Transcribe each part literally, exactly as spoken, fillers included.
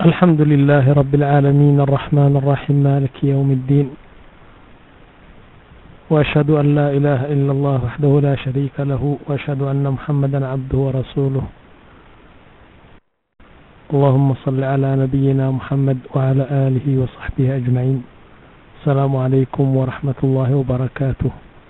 الحمد لله رب العالمين الرحمن الرحيم مالك يوم الدين وأشهد أن لا إله إلا الله وحده لا شريك له وأشهد أن محمدا عبده ورسوله اللهم صل على نبينا محمد وعلى آله وصحبه أجمعين السلام عليكم ورحمة الله وبركاته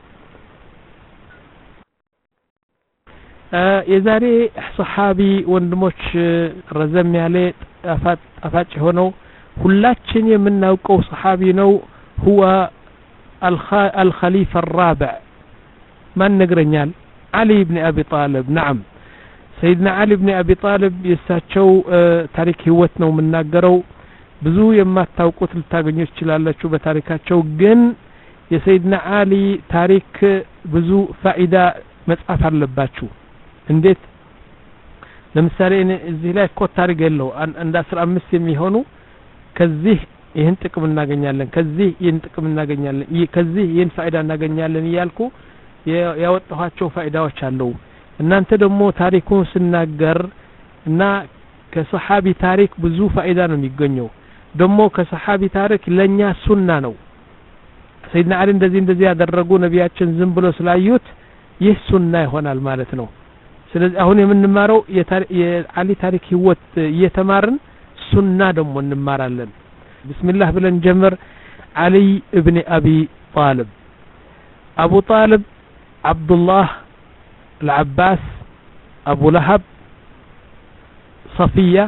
የዛሬ صحابي ወንድሞች ረዘም ያለ አፋጭ ሆነው ሁላችን የምናውቀው صحابي ነው هو الخليفة الرابع ማን ነግረኛል علي بن أبي طالب نعم سيدنا علي بن أبي طالب የሳቸው ታሪክ ህይወት ነው የምናገረው ብዙ የማታውቁት ልታገኙ ይችላላችሁ በታሪካቸው ግን የሰይድና አሊ ታሪክ ብዙ ፋይዳ መጻፍ አለባችሁ እንዴት ለምሳሌ እዚህ ላይ ኮት ታሪክ የለው አንድ አስራ አምስት የሚሆኑ ከዚህ ይህን ጥቅም እናገኛለን ከዚህ ይህን ጥቅም እናገኛለን ከዚህ ይህን ፋይዳ እናገኛለን ይያልኩ ያወጣኋቸው ፋይዳዎች አሉ እናንተ ደግሞ ታሪኩን ስናገር እና ከሰሃቢ ታሪክ ብዙ ፋይዳ ነው የሚገኘው ደግሞ ከሰሃቢ ታሪክ ለኛ ሱና ነው ሰይድና አሊ እንደዚህ እንደዚህ ያደረጉ ነቢያችን ዝም ብሎ ስላዩት ይህ ሱና ይሆናል ማለት ነው ስለዚህ አሁን የምንማረው የአሊ ታሪክ ህይወት እየተማርን ሱና ደግሞ እንማራለን ቢስሚላህ ብለን ጀምር علي ابن ابي طالب ابو طالب عبد الله العباس ابو لهب صفية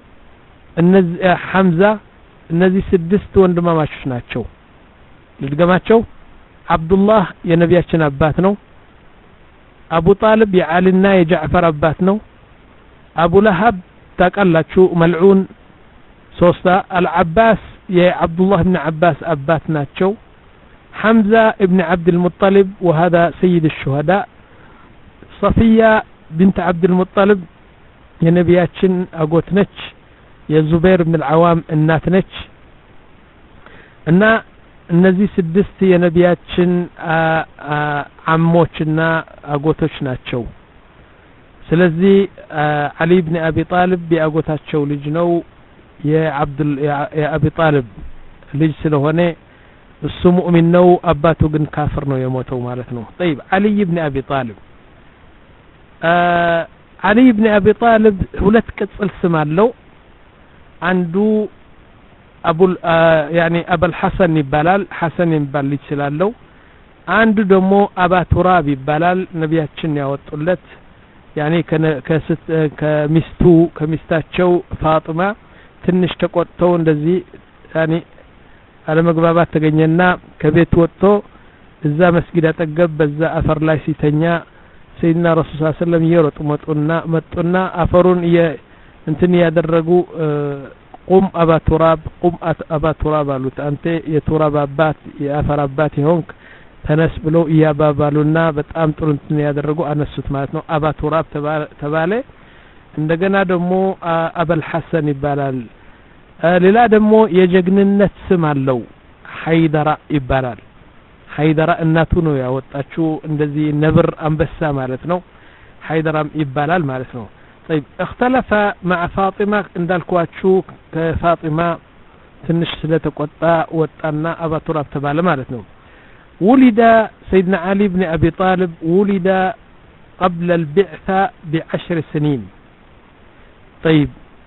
حمزة እነዚህ ስድስት ወንድማማቾች ናቸው ልድገማቸው አብዱላህ የነቢያችን አባት ነው አቡ ጣልብ የዓሊና የጃዕፈር አባት ነው አቡ ለሃብ ታቀላችሁ መልዑን ሶስታ አልዓባስ የአብዱላህ ኢብኑ አባስ አባት ናቸው ሐምዛ ኢብኑ አብድ المطلب وهذا سيد الشهداء صفية بنت عبد المطلب የነቢያችን አጎት ነች የዙበይር ኢብኑ العوام እናት ነች እና እነዚህ ስድስት የነቢያችን አሞችና አጎቶች ናቸው ስለዚህ አሊ ኢብኑ አቢ ጣልብ የአጎታቸው ልጅ ነው የአብዱል የአቢ ጣልብ ልጅ ስለሆነ እሱ ሙእሚን ነው አባቱ ግን ካፍር ነው የሞተው ማለት ነው طيب علي ibn abi talib علي ibn abi talib ሁለት ቅጽል ስም አለው አንዱ አቡ يعني ابو الحسن ይባላል ሐሰን ይባል ይችላል አንዱ ደግሞ አባ ቱራብ ይባላል ነቢያችን ያወጡለት يعني ከሚስቱ ከሚስታቸው ፋጢማ ትንሽ ተቆጥተው እንደዚህ يعني አለመግባባት ተገኘና ከቤት ወጥቶ እዛ መስጊድ አጠገብ በዛ አፈር ላይ ሲተኛ ሰይድና ረሱል ሰለላሁ ዐለይሂ ወሰለም ይሮጡ መጡና መጡና አፈሩን እንትን ያደረጉ ቁም አባ ቱራብ ቁም አባ ቱራብ አሉት አንተ የቱራብ አባት የአፈር አባት ይሆንክ ተነስ ብሎ ያባባሉና በጣም ጥሩ እንትን ያደረጉ አነሱት ማለት ነው አባ ቱራብ ተባለ እንደገና ደግሞ አበል ሐሰን ይባላል ሌላ ደግሞ የጀግንነት ስም አለው ሃይደራ ይባላል ሃይደራ እናቱ ነው ያወጣችው እንደዚህ ነብር አንበሳ ማለት ነው ሃይደራም ይባላል ማለት ነው طيب اختلف مع فاطمة እንዳልኳችሁ ከፋጢማ ትንሽ ስለተቆጣ ወጣና አባ ቱራብ ተባለ ማለት ነው ولد سيدنا علي بن أبي طالب ولد قبل البعثة بعشر سنين طيب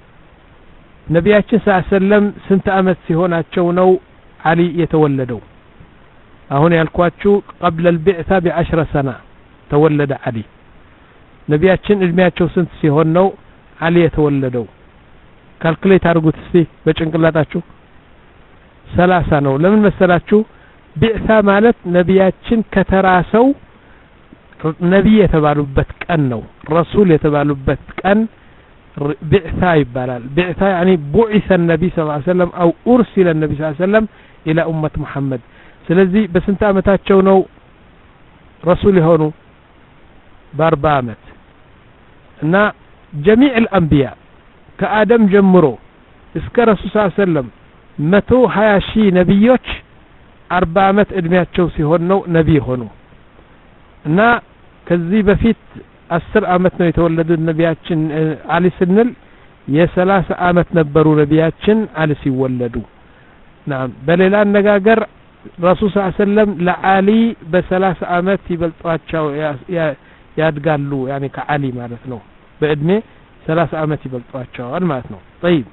ነቢያችን ሰለላሁ ዐለይሂ ወሰለም ስንት አመት ሲሆናቸው ነው አሊ የተወለደው አሁን ያልኳችሁ قبل البعثة بعشر سنة ተወለደ አሊ ነቢያችን እድሜያቸው ስንት ሲሆን ነው አሊ የተወለደው ካልኩሌት አድርጉት እስቲ በጭንቅላታችሁ ሰላሳ ነው ለምን መሰላችሁ ቢዕሳ ማለት ነቢያችን ከተራሰው ነብይ የተባሉበት ቀን ነው ረሱል የተባሉበት ቀን ቢዕሳ ይባላል ቢዕሳ يعني بعث النبي صلى الله عليه وسلم او ارسل النبي صلى الله عليه وسلم الى امه محمد ስለዚህ በስንት አመታቸው ነው ረሱል የሆኑ በአርባ አመት እና جميع الانبياء ከአደም ጀምሮ እስከ ረሱል ሰለላሁ ዐለይሂ ወሰለም መቶ ሀያ ሺህ ነብዮች አርባ አመት እድሜያቸው ሲሆን ነው ነብይ ሆኑ እና ከዚህ በፊት አስር አመት ነው የተወለዱት ነቢያችን አሊ ስንል የሰላሳ አመት ነበሩ ነቢያችን አሊ ሲወለዱ نعم በሌላ አነጋገር ረሱል ሰለላሁ ዐለይሂ ወሰለም ለአሊ በሰላሳ አመት ይበልጧቸው ያድጋሉ يعني ከአሊ ማለት ነው በእድሜ ሰላሳ አመት ይበልጧቸዋል ማለት ነው طيب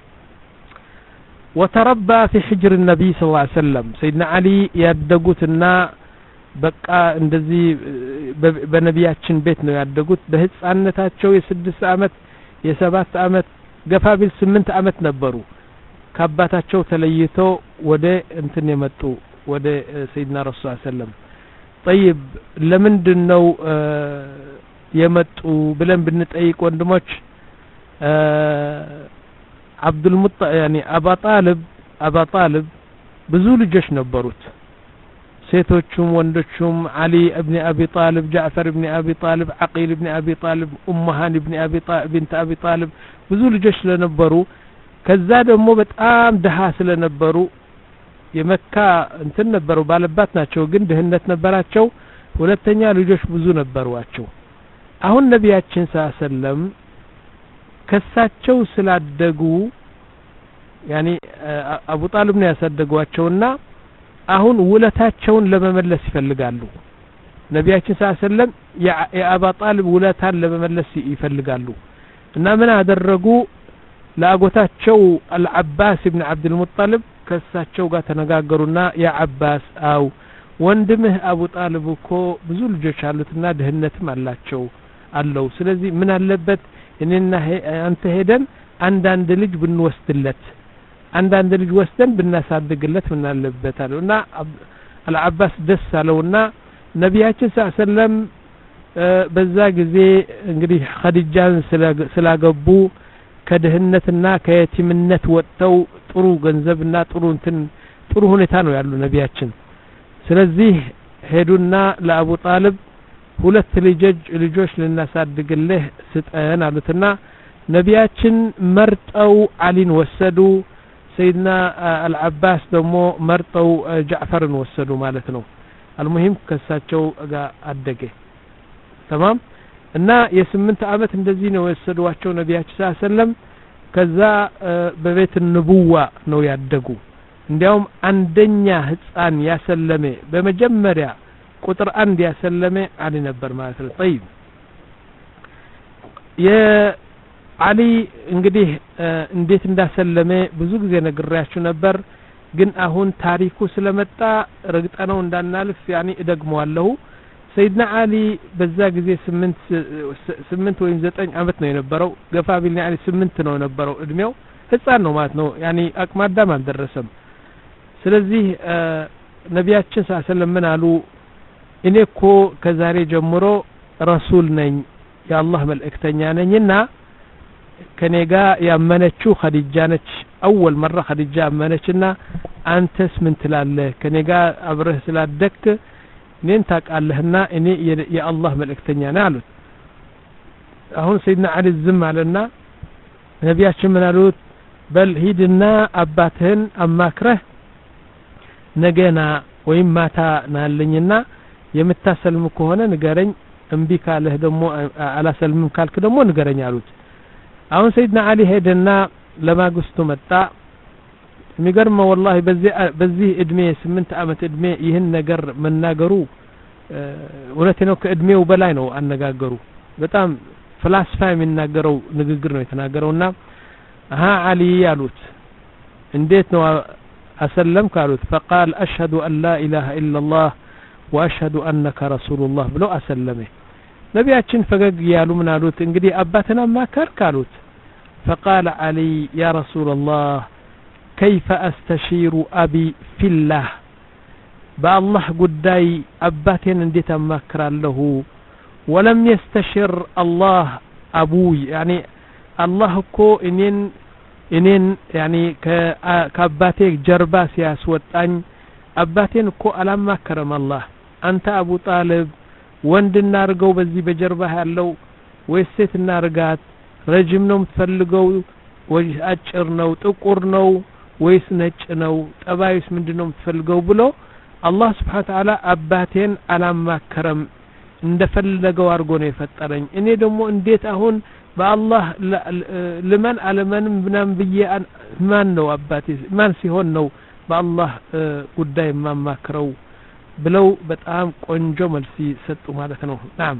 وتربى في حجر النبي صلى الله عليه وسلم سيدنا علي ያደጉትና በቃ እንደዚህ በነቢያችን ቤት ነው ያደጉት በህፃንነታቸው የስድስት አመት የሰባት አመት ገፋ ቢል ስምንት አመት ነበሩ ከአባታቸው ተለይተው ወደ እንትን የመጡ ወደ ሰይድና ረሱል ሰለላሁ ዐለይሂ ወሰለም طيب ለምንድነው የመጡ ብለን ብንጠይቅ ወንድሞች አብዱል ሙጣ يعني አባ ጣልብ አባ ጣልብ ብዙ ልጆች ነበሩት ሴቶቹም ወንዶቹም አሊ ኢብኑ አቢ ጣልብ ጃዕፈር ኢብኑ አቢ ጣልብ አቂል ኢብኑ አቢ ጣልብ ኡማሃን ኢብኑ አቢ ጣልብ ቢንት አቢ ጣልብ ብዙ ልጆች ስለነበሩ ከዛ ደግሞ በጣም ደሃ ስለነበሩ የመካ እንትን ነበሩ ባለባት ናቸው ግን ድህነት ነበራቸው ሁለተኛ ልጆች ብዙ ነበርዋቸው አሁን ነቢያችን ሰለላሁ ዐለይሂ ወሰለም ከሳቸው ስላደጉ يعني አቡ ጣልብ ነው ያሳደጓቸውና አሁን ውለታቸውን ለመመለስ ይፈልጋሉ ነቢያችን ሰለላሁ ዐለይሂ ወሰለም የአባ ጣልብ ውለታን ለመመለስ ይፈልጋሉ እና ምን አደረጉ ለአጎታቸው አልዓባስ ኢብኑ አብዱል ሙጠሊብ ከሳቸው ጋር ተነጋገሩና ያ አባስ አው ወንድምህ አቡ ጣልብ እኮ ብዙ ልጆች አሉትና ድህነትም አላቸው አለው ስለዚህ ምን አለበት እኔና አንተ ሄደን አንድ አንድ ልጅ ብንወስድለት አንድ አንድ ልጅ ወስደን ብናሳድግለት ምን አለበት አለውና አልዓባስ ደስ አለውና ነቢያችን ሰለላሁ ዐለይሂ ወሰለም በዛ ጊዜ እንግዲህ ኸዲጃን ስላገቡ ከድህነትና ከየቲምነት ወጥተው ጥሩ ገንዘብና ጥሩ እንትን ጥሩ ሁኔታ ነው ያሉ ነቢያችን ስለዚህ ሄዱና ለአቡ ጣልብ ሁለት ልጆች ልጆች ልናሳድግልህ ስጠን አሉትና ነቢያችን መርጠው አሊን ወሰዱ ሰይድና አልዓባስ ደግሞ መርጠው ጃዕፈርን ወሰዱ ማለት ነው አልሙሂም ከሳቸው ጋር አደገ تمام እና የስምንት አመት እንደዚህ ነው ወሰዷቸው ነቢያችን ሰለላሁ ዐለይሂ ወሰለም ከዛ በቤት ንቡዋ ነው ያደጉ እንዲያውም አንደኛ ህፃን ያሰለመ በመጀመሪያ ቁጥር አንድ ያሰለመ አሊ ነበር ማለት ነው طيب የአሊ እንግዲህ እንዴት እንዳሰለመ ብዙ ጊዜ ነግሬያችሁ ነበር ግን አሁን ታሪኩ ስለመጣ ረግጠነው እንዳናልፍ يعني እደግመዋለሁ ሰይድና አሊ በዛ ጊዜ ስምንት ስምንት ወይም ዘጠኝ አመት ነው የነበረው ገፋ ቢል يعني ስምንት ነው የነበረው እድሜው ህፃን ነው ማለት ነው يعني አቅመ አዳም አልደረሰም ስለዚህ ነቢያችን ሰለላሁ ዐለይሂ ወሰለም ምን አሉ እኔ እኮ ከዛሬ ጀምሮ ረሱል ነኝ የአላህ መልእክተኛ ነኝና ከኔ ጋር ያመነችው ኸዲጃ ነች አወል መራ ኸዲጃ አመነችና አንተስ ምን ትላለህ ከኔ ጋር አብረህ ስላደክ እኔን ታውቃለህና እኔ የአላህ መልእክተኛ ነኝ አሉት አሁን ሰይድና አሊ ዝም አለና ነቢያችን ምን አሉት በል ሂድና አባትህን አማክረህ ነገና ወይም ማታ ናለኝና የምታሰልም ከሆነ ንገረኝ እምቢ ካለህ ደግሞ አላሰልምም ካልክ ደግሞ ንገረኝ አሉት አሁን ሰይድና አሊ ሄደና ለማግስቱ መጣ የሚገርመው والله በዚህ በዚህ እድሜ ስምንት አመት እድሜ ይህን ነገር መናገሩ ወለቴ ነው ከእድሜው በላይ ነው አነጋገሩ በጣም ፍላስፋ የሚናገረው ንግግር ነው የተናገረውና አሃ አሊ ያሉት እንዴት ነው አሰለም ካሉት فقال اشهد ان لا اله الا الله واشهد انك رسول الله ብሎ አሰለመ ነቢያችን ፈገግ ያሉ ምን አሉት እንግዲህ አባተና ማከር ካሉት فقال علي يا رسول الله كيف استشير ابي في الله بالله قداي اباتين እንዴት አማክራለሁ ولم يستشر الله ابوي يعني الله እኮ እኔን እኔን يعني ከአባቴ ጀርባ ሲያስወጣኝ አባቴን እኮ አላማከረም አላህ አንተ አቡ ጣልብ ወንድና አርገው በዚህ በጀርባ ያለው ወይስ ሴትና አርጋት ረጅም ነው የምትፈልገው ወይ አጭር ነው ጥቁር ነው ወይስ ነጭ ነው ጠባይስ ምንድነው የምትፈልገው ብሎ አላህ Subhanahu Wa Ta'ala አባቴን አላማከረም እንደፈለገው አርጎ ነው የፈጠረኝ እኔ ደግሞ እንዴት አሁን በአላህ ለማን አለማንም ምናምን ብዬ ማን ነው አባቴ ማን ሲሆን ነው በአላህ ጉዳይ ማማክረው ብለው በጣም ቆንጆ መልስ ሰጡ ማለት ነው ናም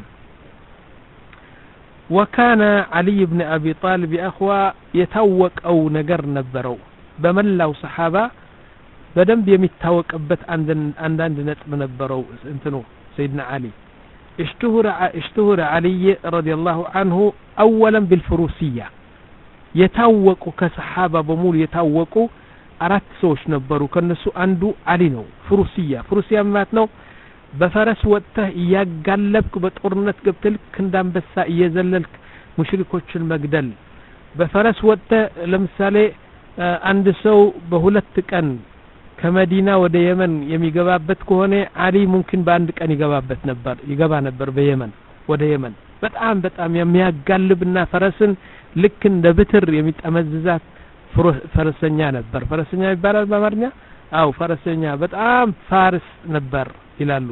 وكان علي بن أبي طالب أخوة يتوق أو نجر نبرو بملاو صحابة بدم يمتوق أبت عند عند عند نتم نبرو انتنو سيدنا علي اشتهر اشتهر علي رضي الله عنه أولا بالفروسية يتوق كصحابة بمول يتوق أرات سوش نبرو كنسو عنده علي نو فروسية فروسية ماتنو بفرس وقته يقلبك بطورنت قبتلك كندام بسا يزللك مشركوش المقدل بفرس وقته لمثالي عند سو بهولتك أن كمدينة ودى يمن يمي قبابت كهوني علي ممكن باندك أن يقبابت نبر يقبا نبر بيمن ودى يمن بتعام بتعام يمي يقلبنا فرسن لكن دبتر يمي تأمززات فرسنيا نبر فرسنيا يبالا بمرنيا أو فرسنيا بتعام فارس نبر ይላሉ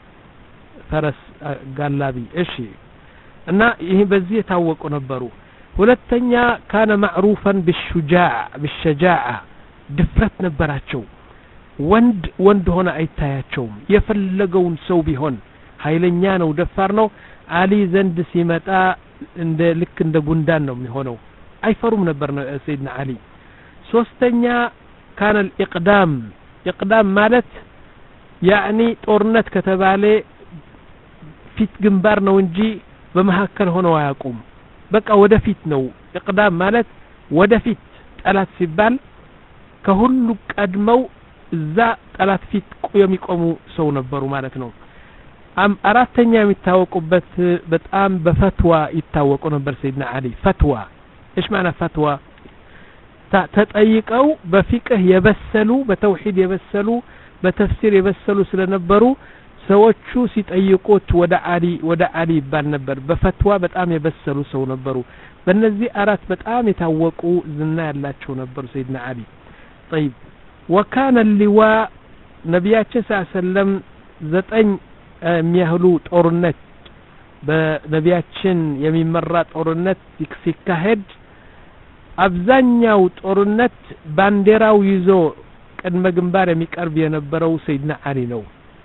ፈረስ ጋላቢ እሺ እና ይሄ በዚህ ታወቁ ነበሩ ሁለተኛ ካነ ማዕሩፈን بالشجاع بالشجاعة ድፍረት ነበራቸው ወንድ ወንድ ሆነ አይታያቸውም የፈለገውን ሰው ቢሆን ኃይለኛ ነው ደፋር ነው አሊ ዘንድ ሲመጣ እንደ ልክ እንደ ጉንዳን ነው የሚሆነው አይፈሩም ነበር ሰይድና አሊ ሶስተኛ ካነ الإقدام إقدام ማለት يعني ጦርነት ከተባለ ፊት ግንባር ነው እንጂ በመሐከል ሆኖ አያውቁም በቃ ወደፊት ነው إقدام ማለት ወደፊት ጠላት ሲባል ከሁሉ ቀድመው እዛ ጠላት ፊት የሚቆሙ ሰው ነበሩ ማለት ነው አም አራተኛ የሚታወቁበት በጣም በፈትዋ ይታወቁ ነበር ሰይድና አሊ ፈትዋ ايش معنى فتوى ተጠይቀው በፊቅህ የበሰሉ በተውሂድ የበሰሉ በተፍሲር የበሰሉ ስለነበሩ ሰዎቹ ሲጠይቁት ወደ አሊ ወደ አሊ ይባል ነበር በፈትዋ በጣም የበሰሉ ሰው ነበሩ በእነዚህ አራት በጣም የታወቁ ዝና ያላቸው ነበሩ ሰይድና አሊ طيب وكان اللواء ነብያችን ሰለላሁ ዘጠኝ የሚያህሉ ጦርነት በነብያችን የሚመራ ጦርነት ሲካሄድ አብዛኛው ጦርነት ባንዲራው ይዞ ቅድመ ግንባር የሚቀርብ የነበረው ሰይድና አሊ ነው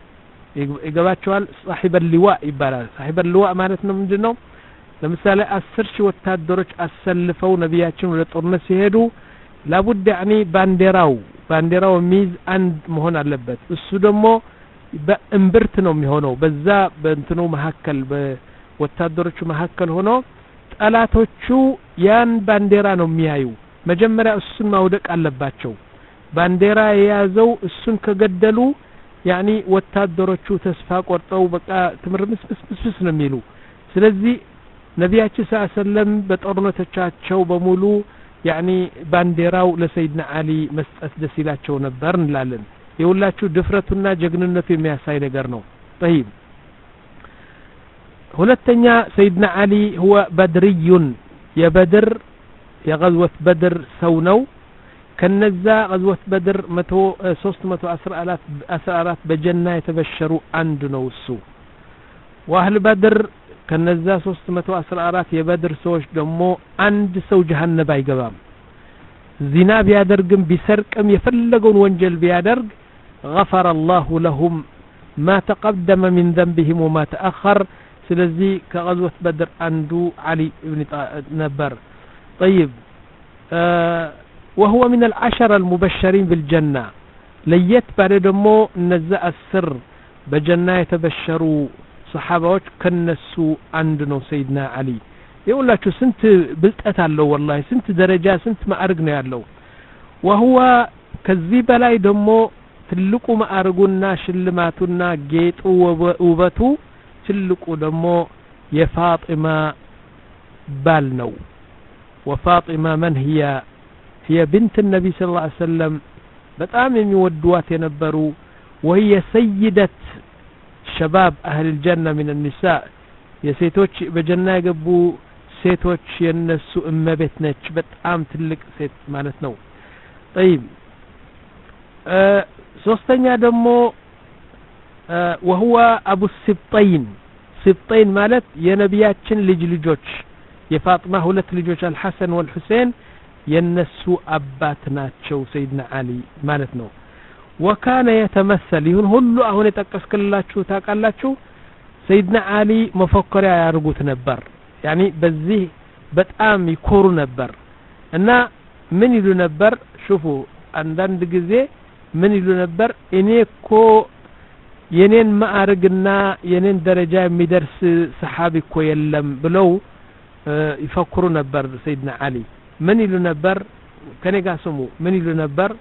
ይገባቸዋል صاحب اللواء ይባላል صاحب اللواء ማለት ነው ምንድነው ለምሳሌ አስር ሺህ ወታደሮች አሰልፈው ነብያችን ወደ ጦርነት ሲሄዱ لابد يعني ባንዲራው ባንዲራው ሚዝ አንድ መሆን አለበት እሱ ደግሞ በእምብርት ነው የሚሆነው በዛ በእንትኑ መሐከል በወታደሮቹ መሐከል ሆኖ ጠላቶቹ ያን ባንዲራ ነው የሚያዩ መጀመሪያ እሱን ማውደቅ አለባቸው ባንዲራ የያዘው እሱን ከገደሉ ያኒ ወታደሮቹ ተስፋ ቆርጠው በቃ ትምርምስ ምስምስ ነው የሚሉ ስለዚህ ነብያችን ሰለላሁ በጦርነቶቻቸው በሙሉ ያኒ ባንዲራው ለሰይድና አሊ መስጠት ደስ ይላቸው ነበር እንላለን የሁላችሁ ድፍረቱና ጀግንነቱ የሚያሳይ ነገር ነው طيب ሁለተኛ ሰይድና አሊ هو بدري የበድር የغزوة بدر ሰው ነው ከነዛ غزوة بدر ሶስት መቶ አስራ አራት በጀና የተበሸሩ አንድ ነው እሱ واهل بدر ከነዛ ሶስት መቶ አስራ አራት የበድር ሰዎች ደግሞ አንድ ሰው ጀሃነም አይገባም ዚና ቢያደርግም ቢሰርቅም የፈለገውን ወንጀል ቢያደርግ غفر الله لهم ما تقدم من ذنبهم وما تأخر ስለዚህ ከغزوة بدر አንዱ علي ابن ነበር طيب وهو من العشرة المبشرين بالجنة ليت بعد دمو نزا السر بجنة يتبشروا صحابات كنسوا عندنا سيدنا علي يقول لك سنت بلتأت له والله سنت درجة سنت ما أرقنا له وهو كذب لا دمو تلقوا ما أرقنا شلماتنا جيت وبتو تلقوا دمو يفاطمة بالنو وفاطمة من هي هي بنت النبي صلى الله عليه وسلم بتام يودوات ينبروا وهي سيدة شباب أهل الجنة من النساء يا سيتوش بجنة يقبوا سيتوش ينسوا أما بيتنش بتام تلك سيت مالتنا طيب أه سوستنيا دمو أه وهو أبو السبطين سبطين مالت يا نبياتشن لجلجوش የፋጥማ ሁለት ልጆች አልሐሰን ወልሁሴን የነሱ አባት ናቸው ሰይድና አሊ ማለት ነው وكان يتمثل ይሁን ሁሉ አሁን የተጠቀስከላችሁ ታውቃላችሁ ሰይድና አሊ መፈከሪያ ያርጉት ነበር يعني በዚህ በጣም ይኮሩ ነበር እና ምን ይሉ ነበር شوفوا አንዳንድ ጊዜ ምን ይሉ ነበር እኔ እኮ የኔን ማዕረግና የኔን ደረጃ የሚደርስ ሰሃቢ እኮ የለም ብለው ይፈክሩ ነበር ሰይድና አሊ ምን ይሉ ነበር ከኔ ጋር ስሙ ምን ይሉ ነበር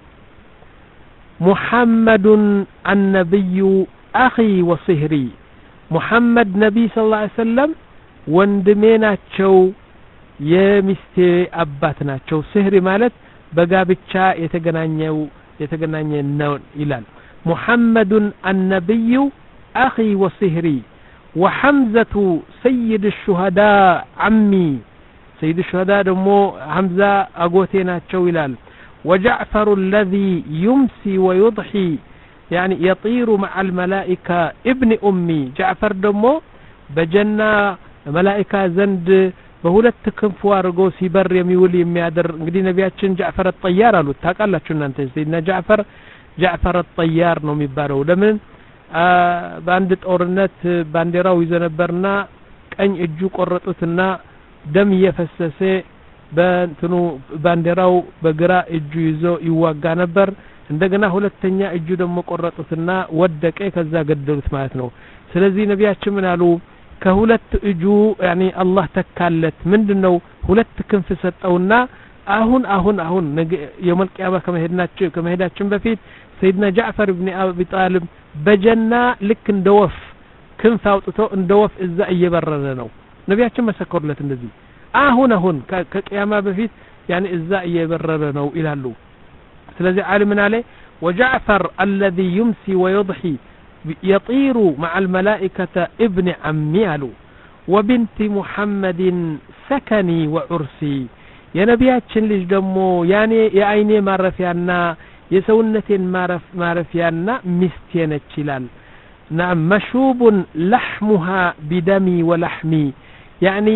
محمد النبي أخي وصهري محمد نبي صلى الله عليه وسلم ወንድሜ ናቸው የሚስቴ አባት ናቸው ስህሪ ማለት በጋብቻ የተገናኘው የተገናኘ ነው ይላል محمد النبي أخي وصهري وحمزة سيد الشهداء عمي سيد الشهداء دمو حمزة أقوتي ናቸው ይላል وجعفر الذي يمسي ويضحي يعني يطير مع الملائكة ابن أمي جعفر دمو بجنة ملائكة زند بهولت ክንፍ አድርጎ ሲበር የሚውል የሚያደር እንግዲህ ነቢያችን ጃዕፈር الطيار አሉት ታውቃላችሁ እናንተ ሰይድና ጃዕፈር ጃዕፈር الطيار ነው የሚባለው ለምን በአንድ ጦርነት ባንዲራው ይዞ ነበርና ቀኝ እጁ ቆረጡትና ደም እየፈሰሰ በእንትኑ ባንዲራው በግራ እጁ ይዞ ይዋጋ ነበር እንደገና ሁለተኛ እጁ ደግሞ ቆረጡትና ወደቀ ከዛ ገደሉት ማለት ነው ስለዚህ ነቢያችን ምን አሉ ከሁለት እጁ يعني አላህ ተካለት ምንድነው ሁለት ክንፍ ሰጠውና አሁን አሁን አሁን የውም القيامة ከመሄድናቸው ከመሄዳችን በፊት ሰይድና ጃዕፈር ኢብኑ አቢ ጣሊብ በጀና ልክ እንደወፍ ክንፍ አውጥቶ እንደወፍ እዛ እየበረረ ነው ነቢያችን መሰከሩለት እንደዚህ አሁን አሁን ከቂያማ በፊት يعني እዛ እየበረረ ነው ይላሉ ስለዚህ ዓሊምን አለ وجعفر الذي يمسي ويضحي يطير مع الملائكة ابن عمي አሉ وبنت محمد سكني وعرسي يا ነቢያችን ልጅ ደግሞ ያኔ የአይኔ ማረፊያና የሰውነቴን ማረፍ ማረፊያና ሚስቴ ነች ይላል نعم مشوب لحمها بدمي ولحمي يعني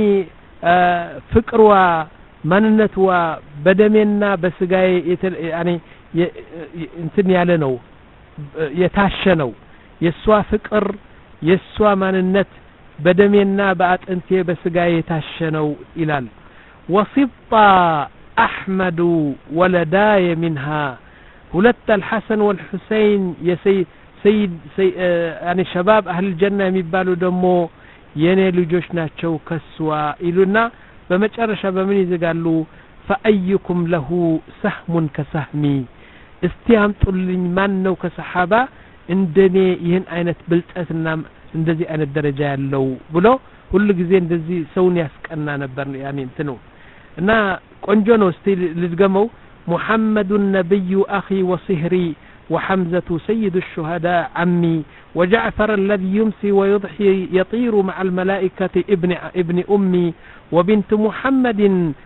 ፍቅሯ ማንነቷ በደሜና በስጋዬ ያኔ እንትን ያለ ነው የታሸ ነው የሷ ፍቅር የሷ ማንነት በደሜና በአጥንቴ በስጋዬ የታሸ ነው ይላል وصبط أحمد ولداي منها ሁለት الحسن والحسين የሰይድ ሰይድ يعني شباب أهل الجنة የሚባሉ ደግሞ የኔ ልጆች ናቸው ከስዋ ይሉና በመጨረሻ በምን ይዘጋሉ فأيكم له سهم كسهمي استيامطልኝ ማን ነው ከሰሃባ እንደኔ ይህን አይነት ብልጠትና እንደዚህ አይነት ደረጃ ያለው ብሎ ሁሉ ጊዜ እንደዚህ ሰውን ያስቀና ነበር ያኔ እንትኑ እና ቆንጆ ነው እስቲ ልድገመው محمد النبي أخي وصهري وحمزة سيد الشهداء عمي وجعفر الذي يمسي ويضحي يطير مع الملائكة ابن ابن أمي وبنت محمد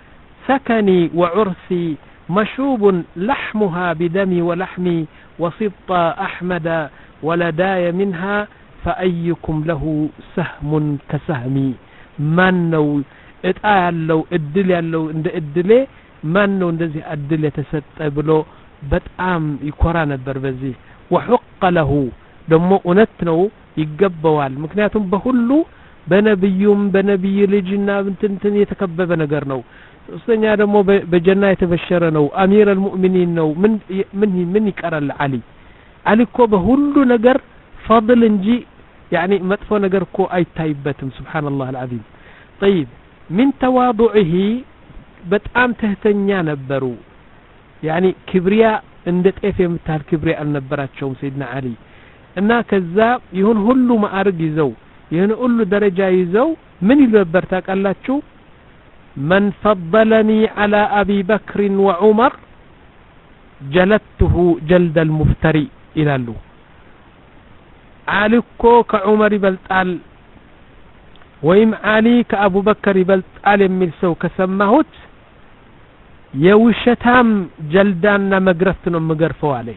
سكني وعرسي مشوب لحمها بدمي ولحمي وصبط أحمد ولداي منها فأيكم له سهم كسهمي من نو اتقالوا ادل ያለው እንደ እድሌ ማን ነው እንደዚህ እድል የተሰጠ ብሎ በጣም ይኮራ ነበር በዚህ وحق له ደሞ እውነት ነው ይገባዋል ምክንያቱም በሁሉ በነብዩም በነብይ ልጅና እንትን የተከበበ ነገር ነው ሶስተኛ ደግሞ በጀና የተበሸረ ነው አሚር المؤمنين ነው ምን ምን ምን ይቀራል አሊ አሊ እኮ በሁሉ ነገር فضل እንጂ يعني መጥፎ ነገር እኮ አይታይበትም سبحان الله العظيم طيب من تواضعه በጣም ተህተኛ ነበሩ يعني ክብሪያ እንደ ጤፍ የምታል ክብሪያ አልነበራቸውም ሰይድና አሊ እና ከዛ ይሁን ሁሉ ማዕረግ ይዘው ይሁን ሁሉ ደረጃ ይዘው ምን ይለበር ታውቃላችሁ من فضلني على أبي بكر وعمر جلدته جلد المفتري ይላሉ አሊ እኮ ከዑመር ይበልጣል ወይም አሊ ከአቡ በከር ይበልጣል የሚል ሰው ከሰማሁት የውሸታም ጀልዳና መግረፍት ነው መገርፈው አለ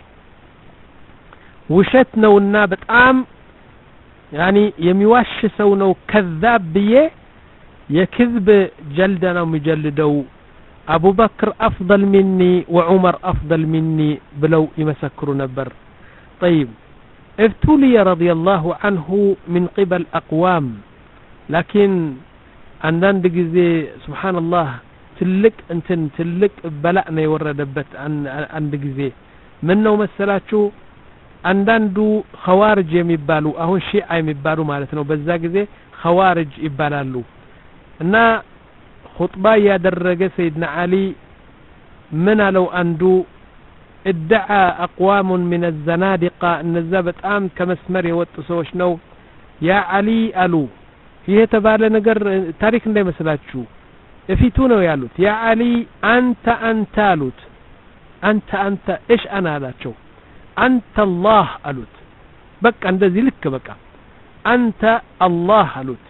ውሸት ነውና በጣም يعني የሚዋሽ ሰው ነው ከذاب ብዬ የክذب ጀልዳ ነው የሚጀልደው أبو بكر أفضل مني وعمر أفضل مني بلو يمسكر نبر طيب ابتلي رضي الله عنه من قبل أقوام لكن عندنا دقيزي سبحان الله تلك انتن تلك بلأنا يوردبت عن دقيزي منه مسلاتشو عندنا خوارج يميبالو أهون شيعة يميبالو مالتنا وبزا قزي خوارج يبالالو إنا خطبة يادرج سيدنا علي من لو أندو ادعى أقوام من الزنادقة أن الزبط آم كمسمر يوتسوش نو يا علي ألو هي تبالي نقر تاريخ ندي مسلاتشو يفيتونو يالوت يا علي أنت أنت ألوت أنت أنت إيش أنا لاتشو أنت الله ألوت بك أندزي لك بك أنت الله ألوت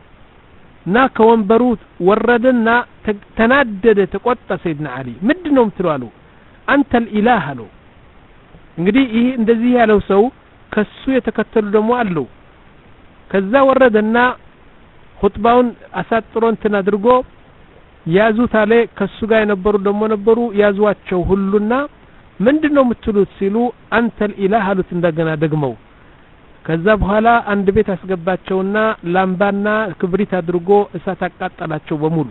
ناك وانبروت وردنا تنادد تقوت سيدنا علي مدنهم تلوالو أنت الإله له እንግዲህ ይሄ እንደዚህ ያለው ሰው ከሱ የተከተሉ ደግሞ አሉ ከዛ ወረደና ኹጥባውን አሳጥሮን ተናድርጎ ያዙት አለ ከሱ ጋር የነበሩ ደግሞ ነበሩ ያዟቸው ሁሉና ምንድነው የምትሉት ሲሉ አንተ الإله አሉት እንደገና ደግመው ከዛ በኋላ አንድ ቤት አስገባቸውና ላምባና ክብሪት አድርጎ እሳት አቃጠላቸው በሙሉ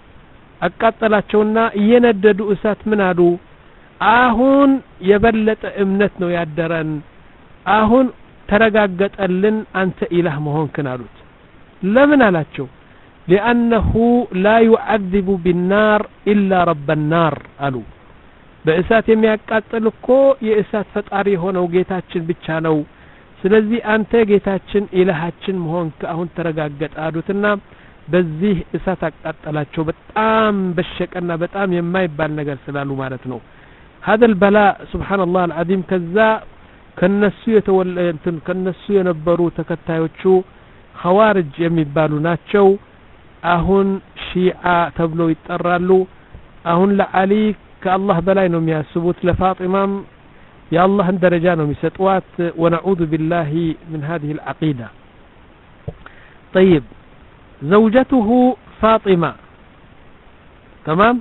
አቃጠላቸውና እየነደዱ እሳት ምን አሉ አሁን የበለጠ እምነት ነው ያደረን አሁን ተረጋገጠልን አንተ ኢላህ መሆንክን አሉት ለምን አላቸው لأنه لا يعذب بالنار إلا رب النار አሉ በእሳት የሚያቃጥል እኮ የእሳት ፈጣሪ ሆነው ጌታችን ብቻ ነው ስለዚህ አንተ ጌታችን ኢላሃችን መሆንክ አሁን ተረጋገጠ አሉትና በዚህ እሳት አቃጠላቸው በጣም በሸቀና በጣም የማይባል ነገር ስላሉ ማለት ነው هذا البلاء سبحان الله العظيم كذا ከነሱ የተወለዱትን ከነሱ የነበሩ ተከታዮቹ ኸዋርጅ የሚባሉ ናቸው አሁን ሺዓ ተብለው ይጠራሉ አሁን ለዓሊ ከአላህ በላይ ነው የሚያስቡት ለፋጢማም يا الله درجة ومسطوات ونعوذ بالله من هذه العقيدة طيب زوجته فاطمة تمام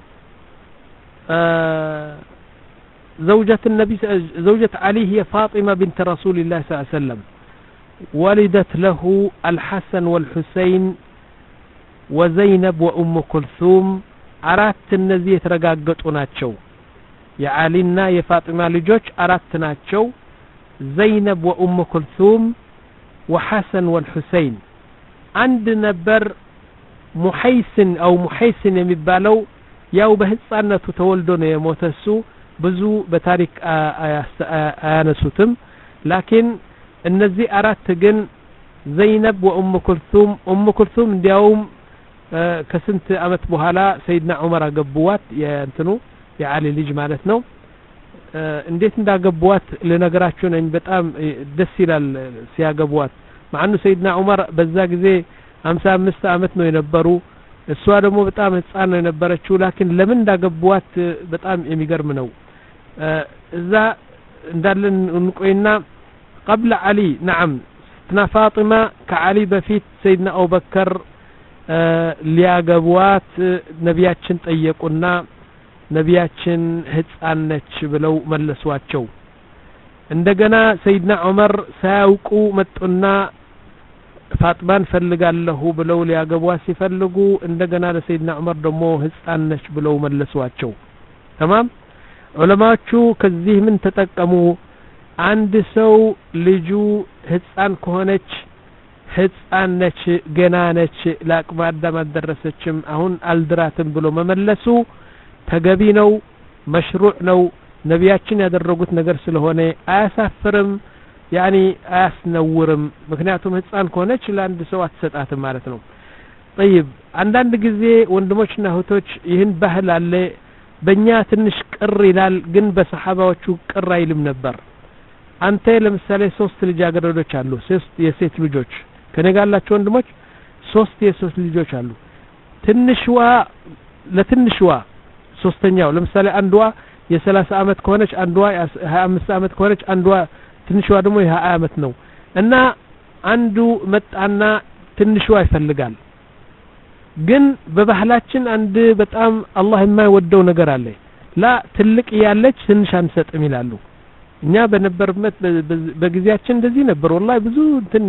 آه زوجة النبي زوجة علي هي فاطمة بنت رسول الله صلى الله عليه وسلم ولدت له الحسن والحسين وزينب وأم كلثوم أرات النزي يترقاقطوا ناتشو የዓሊና የፋጢማ ልጆች አራት ናቸው ዘይነብ ወኡም ኩልሱም ወሐሰን ወልሁሰይን አንድ ነበር ሙሐይስን አው ሙሐይስን የሚባለው ያው በህፃነቱ ተወልዶ ነው የሞተሱ ብዙ በታሪክ አያነሱትም ላኪን እነዚህ አራት ግን ዘይነብ ወኡም ኩልሱም ኡም ኩልሱም እንዲያውም ከስንት አመት በኋላ ሰይድና ዑመር አገቡዋት የእንትኑ የዓሊ ልጅ ማለት ነው እንዴት እንዳገቧት ለነገራችሁ ነኝ በጣም ደስ ይላል ሲያገቧት ማኑ ሰይድና ዑመር በዛ ጊዜ ሃምሳ አምስት አመት ነው የነበሩ እሷ ደግሞ በጣም ህፃን ነው የነበረችው ላኪን ለምን እንዳገቧት በጣም የሚገርም ነው እዛ እንዳለን እንቆይና قبل علي نعم ستنا فاطمة كعلي بفيت سيدنا أبو بكر ሊያገቧት ነቢያችን ጠየቁና ነቢያችን ህፃን ነች ብለው መለሷቸው እንደገና ሰይድና ዑመር ሳያውቁ መጡና ፋጥማን ፈልጋለሁ ብለው ሊያገቧት ሲፈልጉ እንደገና ለሰይድና ዑመር ደግሞ ህፃን ነች ብለው መለሷቸው تمام ዑለማዎቹ ከዚህ ምን ተጠቀሙ አንድ ሰው ልጁ ህፃን ከሆነች ህፃን ነች ገና ነች ለአቅመ አዳም አልደረሰችም አሁን አልድራትም ብሎ መመለሱ ተገቢ ነው መሽሩዕ ነው ነቢያችን ያደረጉት ነገር ስለሆነ አያሳፍርም ያኒ አያስነውርም ምክንያቱም ህፃን ከሆነች ለአንድ ሰው አትሰጣትም ማለት ነው طيب አንዳንድ ጊዜ ወንድሞችና እህቶች ይህን ባህል አለ በእኛ ትንሽ ቅር ይላል ግን በሰሃባዎቹ ቅር አይልም ነበር አንተ ለምሳሌ ሶስት ልጃገረዶች አሉ ሶስት የሴት ልጆች ከነጋላቸው ወንድሞች ሶስት የሶስት ልጆች አሉ ትንሽዋ ለትንሽዋ ሶስተኛው ለምሳሌ አንዷ የ30 አመት ከሆነች አንዷ የ25 አመት ከሆነች አንዷ ትንሽዋ ደግሞ የ20 አመት ነው እና አንዱ መጣና ትንሽዋ ይፈልጋል ግን በባህላችን አንድ በጣም አላህ የማይወደው ነገር አለ ላ ትልቅ ያለች ትንሽ አንሰጥም ይላሉ እኛ በነበርበት በጊዜያችን እንደዚህ ነበር والله ብዙ እንትን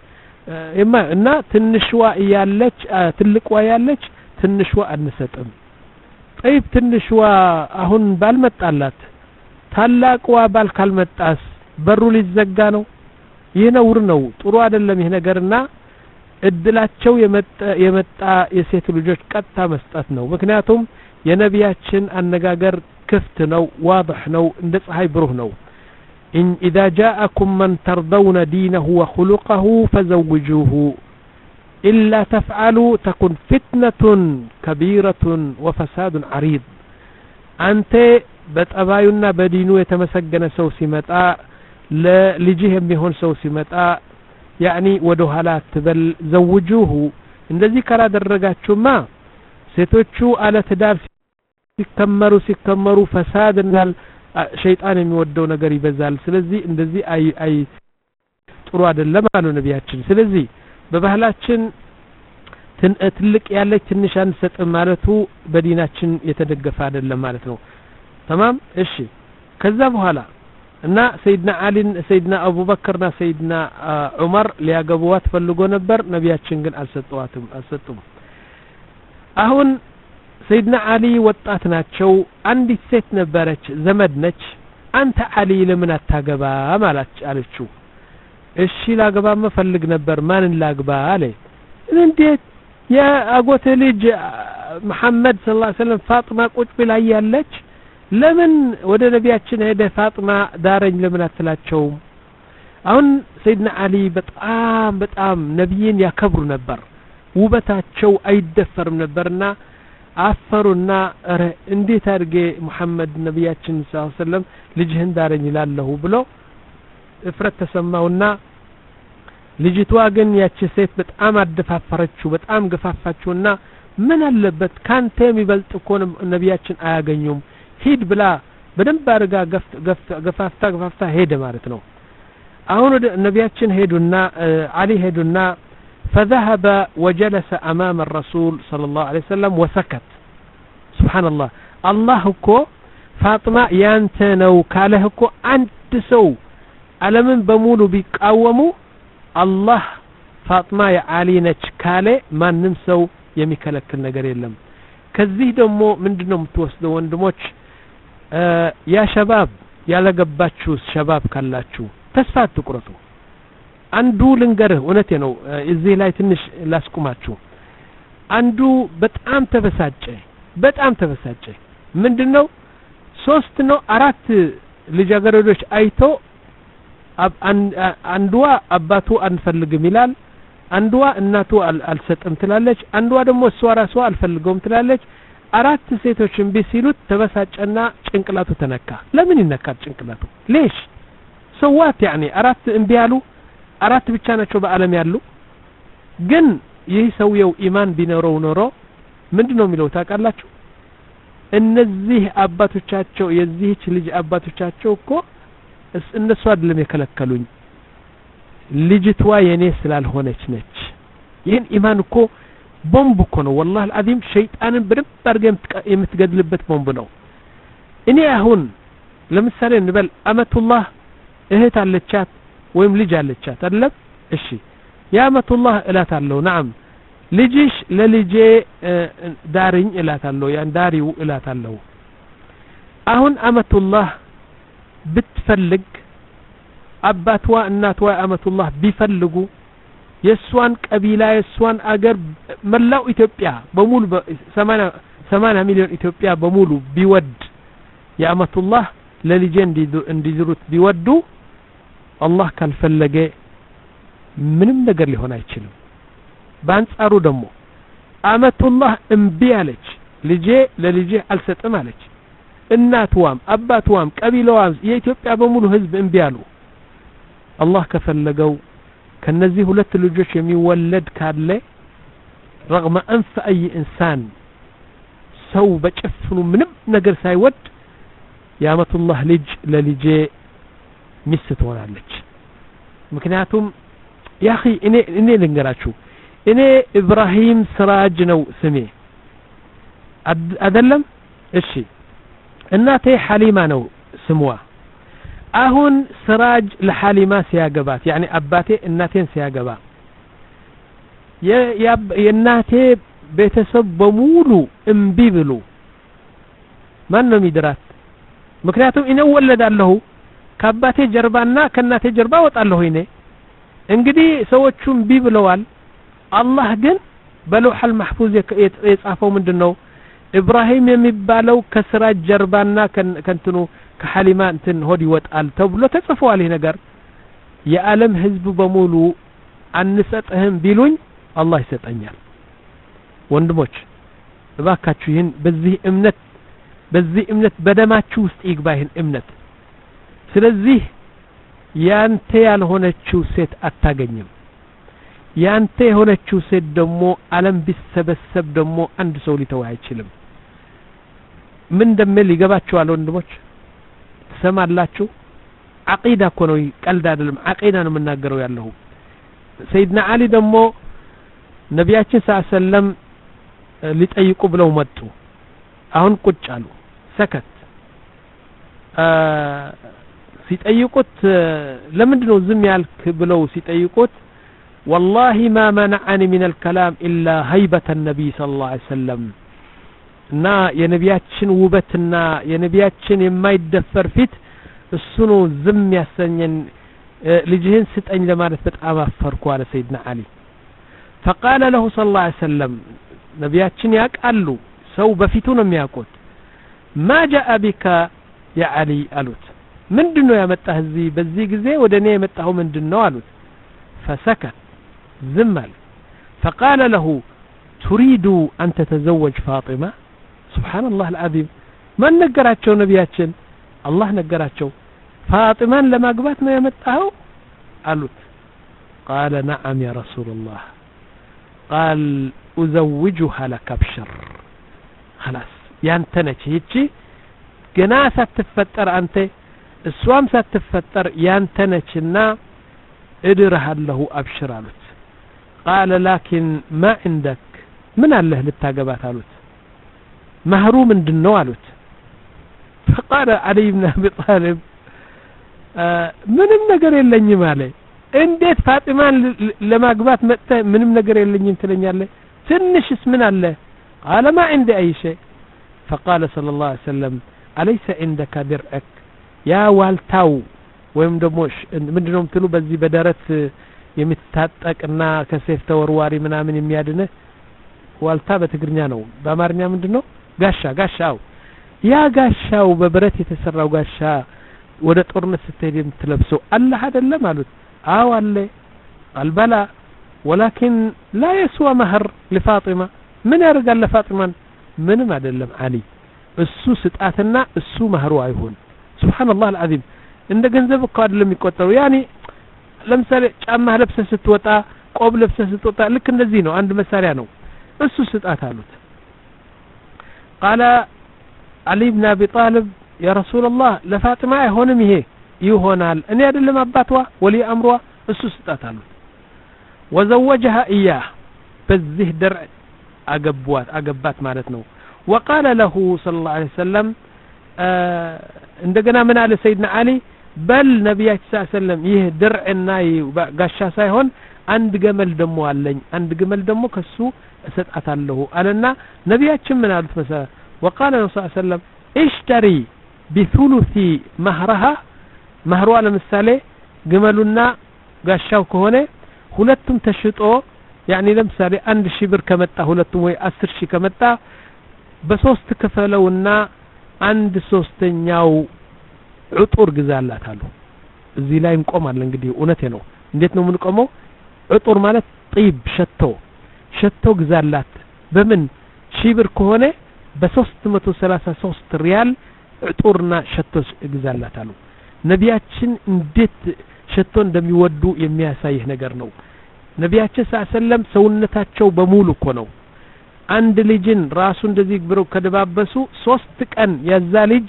እና ትንሽዋ ያለች ትልቅዋ ያለች ትንሽዋ አንሰጥም طيب ትንሽዋ አሁን ባልመጣላት ታላቅዋ ባል ካልመጣስ በሩ ሊዘጋ ነው ይሄ ነውር ነው ጥሩ አይደለም ይሄ ነገርና እድላቸው የመጣ የመጣ የሴት ልጆች ቀጣ መስጠት ነው ምክንያቱም የነቢያችን አነጋገር ክፍት ነው واضح ነው እንደ ፀሐይ ብሩህ ነው إن إذا جاءكم من ترضون دينه وخلقه فزوجوه إلا تفعلوا تكن فتنة كبيرة وفساد عريض أنت بتأباينا بدينه يتمسجن سو سمتا لجيهم بهون سو سمتا يعني ودهالات بل زوجوه እንደዚህ ካላደረጋችሁ ማ ሴቶቹ አለ ትዳር ሲከመሩ ሲከመሩ ፈሳድና ሸይጣን የሚወደው ነገር ይበዛል ስለዚህ እንደዚህ አይ አይ ጥሩ አይደለም አሉ ነቢያችን ስለዚህ በባህላችን ትልቅ ያለች ትንሽ አንሰጥ ማለቱ በዲናችን የተደገፈ አይደለም ማለት ነው تمام እሺ ከዛ በኋላ እና ሰይድና አሊ ሰይድና አቡበከርና ሰይድና ዑመር ሊያገቡዋት ፈልጎ ነበር ነቢያችን ግን አልሰጠዋትም አልሰጡም አሁን ሰይድና አሊ ወጣት ናቸው አንዲት ሴት ነበረች ዘመድ ነች አንተ አሊ ለምን አታገባ ማለት አለችው እሺ ላገባ መፈልግ ነበር ማንን ላግባ አለ እንዴት ያ አጎቴ ልጅ መሐመድ ሰለላሁ ዐለይሂ ወሰለም ፋጢማ ቁጭ ብላ ያለች ለምን ወደ ነቢያችን ሄደ ፋጢማ ዳረኝ ለምን አትላቸው አሁን ሰይድና አሊ በጣም በጣም ነብይን ያከብሩ ነበር ውበታቸው አይደፈርም ነበርና አፈሩና አረ እንዴት አድርጌ መሐመድ ነብያችን ሰለላሁ ዐለይሂ ወሰለም ልጅህን ዳረኝ ይላልሁ ብሎ እፍረት ተሰማውና ልጅቷ ግን ያቺ ሴት በጣም አደፋፈረችው በጣም ገፋፋችውና ምን አለበት ካንተ የሚበልጥ እኮ ነብያችን አያገኙም ሂድ ብላ በደንብ አርጋ ገፋፍታ ገፋፍታ ሄደ ማለት ነው አሁን ወደ ነብያችን ሄዱና አሊ ሄዱና فذهب وجلس امام الرسول صلى الله عليه وسلم وسكت سبحان الله الله እኮ ፋጢማ ያንተ ነው ካለህ እኮ አንድ ሰው ዓለምን በሙሉ ቢቃወሙ አላህ ፋጢማ የአሊ ነች ካለ ማንም ሰው የሚከለክል ነገር የለም ከዚህ ደግሞ ምንድነው የምትወስደው ወንድሞች ያ ሸባብ ያለገባችሁ ሸባብ ካላችሁ ተስፋ አትቁረጡ አንዱ ልንገርህ እውነቴ ነው እዚህ ላይ ትንሽ ላስቁማችሁ አንዱ በጣም ተበሳጨ በጣም ተበሳጨ ምንድነው ሶስት ነው አራት ልጃገረዶች አይቶ አንዷ አባቱ አንፈልግም ይላል አንዷ እናቱ አልሰጥም ትላለች አንዷ ደግሞ እሷ ራሷ አልፈልገውም ትላለች አራት ሴቶችን ቢሲሉት ተበሳጨና ጭንቅላቱ ተነካ ለምን ይነካል ጭንቅላቱ ليش ሰዋት يعني አራት እንቢያሉ አራት ብቻ ናቸው በአለም ያሉ ግን ይህ ሰውየው ኢማን ቢኖረው ኖሮ ምንድነው የሚለው ታውቃላችሁ እነዚህ አባቶቻቸው የዚህች ልጅ አባቶቻቸው እኮ እነሱ አይደለም የከለከሉኝ ልጅቷ የኔ ስላልሆነች ነች ይሄን ኢማን እኮ ቦምብ እኮ ነው والله العظيم ሸይጣንን በደንብ አድርገህ የምትገድልበት ቦምብ ነው እኔ አሁን ለምሳሌ እንበል አመቱላህ እህት አለቻት ወይም ልጅ አለቻት አይደለም እሺ ያ አመቱላህ እላታለሁ نعم ልጅሽ ለልጄ ዳርኝ እላታለሁ ያን ዳሪው እላታለሁ አሁን አመቱላህ ብትፈልግ አባቷ እናቷ አመቱላህ ቢፈልጉ የሷን ቀቢላ የሷን አገር መላው ኢትዮጵያ በሙሉ ሰማንያ ሚሊዮን ኢትዮጵያ በሙሉ ቢወድ ያመቱላህ ለልጄ እንዲዝሩት ቢወዱ አላህ ካልፈለገ ምንም ነገር ሊሆን አይችልም በአንጻሩ ደግሞ አመቱላህ እምቢ አለች ልጄ ለልጄ አልሰጥም አለች እናቷም አባቷም ቀቢላዋም የኢትዮጵያ በሙሉ ህዝብ እምቢ አሉ አላህ ከፈለገው ከነዚህ ሁለት ልጆች የሚወለድ ካለ رغم انف اي انسان ሰው በጭፍኑ ምንም ነገር ሳይወድ ያመቱላህ ልጅ ለልጄ ሚስት ትሆናለች ምክንያቱም ያኺ እኔ እኔ ልንገራችሁ እኔ ኢብራሂም ስራጅ ነው ስሜ አይደለም እሺ እናቴ ሐሊማ ነው ስሟ አሁን ስራጅ ለሐሊማ ሲያገባት يعني አባቴ እናቴን ሲያገባ የእናቴ ቤተሰብ በሙሉ እምቢ ብሉ ማን ነው የሚድራት ምክንያቱም እኔ ወለዳለሁ ከአባቴ ጀርባና ከእናቴ ጀርባ ወጣለሁ እኔ እንግዲህ ሰዎቹ እምቢ ብለዋል አላህ ግን በለውሐል መህፉዝ የጻፈው ምንድነው ኢብራሂም የሚባለው ከስራጅ ጀርባና ከንትኑ ከሐሊማ እንትን ሆድ ይወጣል ተብሎ ተጽፏል ይሄ ነገር የዓለም ህዝብ በሙሉ አንሰጥህም ቢሉኝ አላህ ይሰጠኛል ወንድሞች እባካችሁ ይህን በዚህ እምነት በዚህ እምነት በደማችሁ ውስጥ ይግባ ይህን እምነት ስለዚህ ያንተ ያልሆነችው ሴት አታገኝም ያንተ የሆነችው ሴት ደግሞ ዓለም ቢሰበሰብ ደግሞ አንድ ሰው ሊተው አይችልም ምን እንደሚል ይገባችኋል ወንድሞች ተሰማላችሁ አቂዳ እኮ ነው ቀልድ አይደለም አቂዳ ነው የምናገረው ያለው ሰይድና አሊ ደግሞ ነቢያችን ሰለላም ሊጠይቁ ብለው መጡ አሁን ቁጭ አሉ ሰከት ሲጠይቁት ለምንድነው ዝም ያልክ ብለው ሲጠይቁት والله ما منعني من الكلام إلا هيبة النبي صلى الله عليه وسلم እና የነቢያችን ውበትና የነቢያችን የማይደፈር ፊት እሱ ነው ዝም ያሰኘን ልጅህን ስጠኝ ለማለት በጣም አፈርኩ አለ ሰይድና አሊ فقال له صلى الله عليه وسلم ነቢያችን ያቃሉ ሰው በፊቱ ነው የሚያቆት ما جاء بك يا علي አሉት ምንድነው ያመጣህ እዚህ በዚህ ጊዜ ወደኔ የመጣው ምንድነው አሉት فسكت زمل فقال له تريد أن تتزوج فاطمة سبحان الله العظيم من نقراتشو نبياتشن الله نقراتشو فاطمة لما قبات ما يمتعه قالت قال نعم يا رسول الله قال أزوجها لك بشر خلاص يانتنك هيتشي جناسة تفتر أنت السوام ستفتر يانتنكنا ادرها له أبشر قالت قال لكن ما عندك من الله للتاقبات قالت مهرو من دنو قالت فقال علي بن أبي طالب آه منم نقر يلني مالي انديت فاطمان لما قبات مأتا منم نقر يلني انتلني الله تنشس من الله قال ما عندي أي شيء فقال صلى الله عليه وسلم أليس عندك درعك يا والتاو ወይም ደግሞ ምንድነው ምትሉ በዚህ በደረት የሚታጠቅና ከሴፍ ተወርዋሪ ምናምን የሚያድነ ዋልታ በትግርኛ ነው በአማርኛ ምንድነው ጋሻ ጋሻው ያ ጋሻው በብረት የተሰራው ጋሻ ወደ ጦርነት ስትሄድ የምትለብሰው አላህ አይደለም አሉት አው አለ አልበላ ولكن لا يسوى مهر لفاطمة من ያርጋል ለፋጢማን ምንም አይደለም አሊ እሱ ስጣትና እሱ መህሩ አይሆን سبحان الله العظيم እንደ ገንዘብ እኮ አይደለም የሚቆጠረው ያኒ ለምሳሌ ጫማ ለብሰህ ስትወጣ ቆብ ለብሰህ ስትወጣ ልክ እንደዚህ ነው አንድ መሳሪያ ነው እሱ ስጣት አሉት قال علي بن ابي طالب يا رسول الله لفاطمه አይሆንም ይሄ ይሆናል እኔ አይደለም አባቷ ወሊ አምሯ እሱ ስጣት አሉት وزوجها اياه በዚህ درع አገቧት አገባት ማለት ነው وقال له صلى الله عليه وسلم እንደገና ምን አለ ሰይድና አሊ በል ነብያችን ሰለላሁ ዐለይሂ ወሰለም ይህ ድርዕና ጋሻ ሳይሆን አንድ ገመል ደሞ አለኝ አንድ ገመል ደሞ ከሱ እሰጣታለሁ አለና ነብያችን ምን አሉት መሰለ وقال صلى الله عليه وسلم اشتري بثلث مهرها مهرها ለምሳሌ ገመሉና ጋሻው ከሆነ ሁለቱም ተሽጦ يعني ለምሳሌ አንድ ሺህ ብር ከመጣ ሁለቱም ወይ አስር ሺህ ከመጣ በሶስት ከፈለውና አንድ ሶስተኛው ዑጡር ግዛላት አሉ እዚህ ላይ እንቆማለን እንግዲህ እውነቴ ነው እንዴት ነው የምንቆመው ዑጡር ማለት طيب ሸቶ ሸቶ ግዛላት በምን ሺህ ብር ከሆነ በ333 ሪያል ዑጡርና ሸቶ ግዛላት አሉ ነቢያችን እንዴት ሸቶ እንደሚወዱ የሚያሳይ ነገር ነው ነቢያችን ሰለላም ሰውነታቸው በሙሉ እኮ ነው አንድ ልጅን ራሱ እንደዚህ ብረው ከደባበሱ ሶስት ቀን ያዛ ልጅ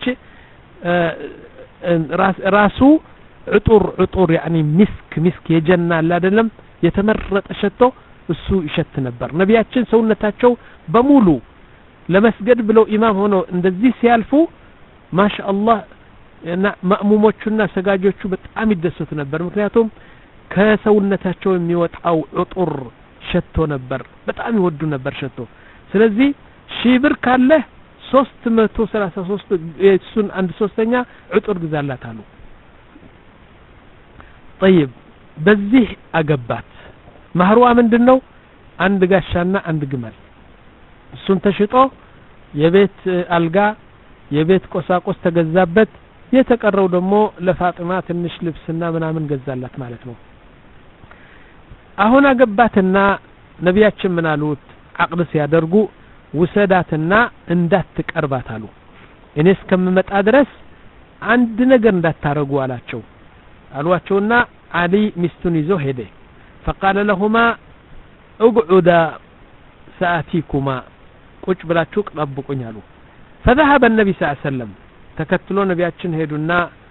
ራሱ ዑጡር ዑጡር يعني مسك مسك የጀና አይደለም የተመረጠ ሸቶ እሱ ይሸት ነበር ነቢያችን ሰውነታቸው በሙሉ ለመስገድ ብለው ኢማም ሆኖ እንደዚህ ሲያልፉ ማሻአላህ እና ማእሙሞቹና ሰጋጆቹ በጣም ይደሰቱ ነበር ምክንያቱም ከሰውነታቸው የሚወጣው ዑጡር ሸቶ ነበር በጣም ይወዱ ነበር ሸቶ ስለዚህ ሺብር ካለ ሶስት መቶ ሰላሳ ሶስት እሱን አንድ ሶስተኛ ዑጡር ግዛላት አሉ طيب በዚህ አገባት ማህሩዋ ምንድነው አንድ ጋሻና አንድ ግመል እሱን ተሽጦ የቤት አልጋ የቤት ቆሳቆስ ተገዛበት የተቀረው ደግሞ ለፋጢማ ትንሽ ልብስና ምናምን ገዛላት ማለት ነው አሁን አገባትና ነቢያችን ምን አሉት አቅድ ሲያደርጉ ውሰዳትና እንዳትቀርባት አሉ እኔ እስከምመጣ ድረስ አንድ ነገር እንዳታረጉ አላቸው አሏቸውና አሊ ሚስቱን ይዞ ሄደ فقال لهما اقعدا ساتيكما ቁጭ ብላችሁ ጠብቁኝ አሉ فذهب النبي صلى الله عليه وسلم ተከትሎ ነቢያችን ሄዱና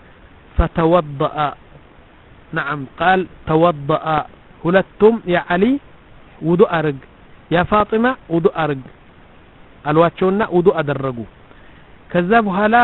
فتوضأ نعم قال توضأ ሁለቱም የዓሊ ውዱእ አርግ የፋጢማ ውዱእ አርግ አልዋቸውና ውዱእ አደረጉ ከዛ በኋላ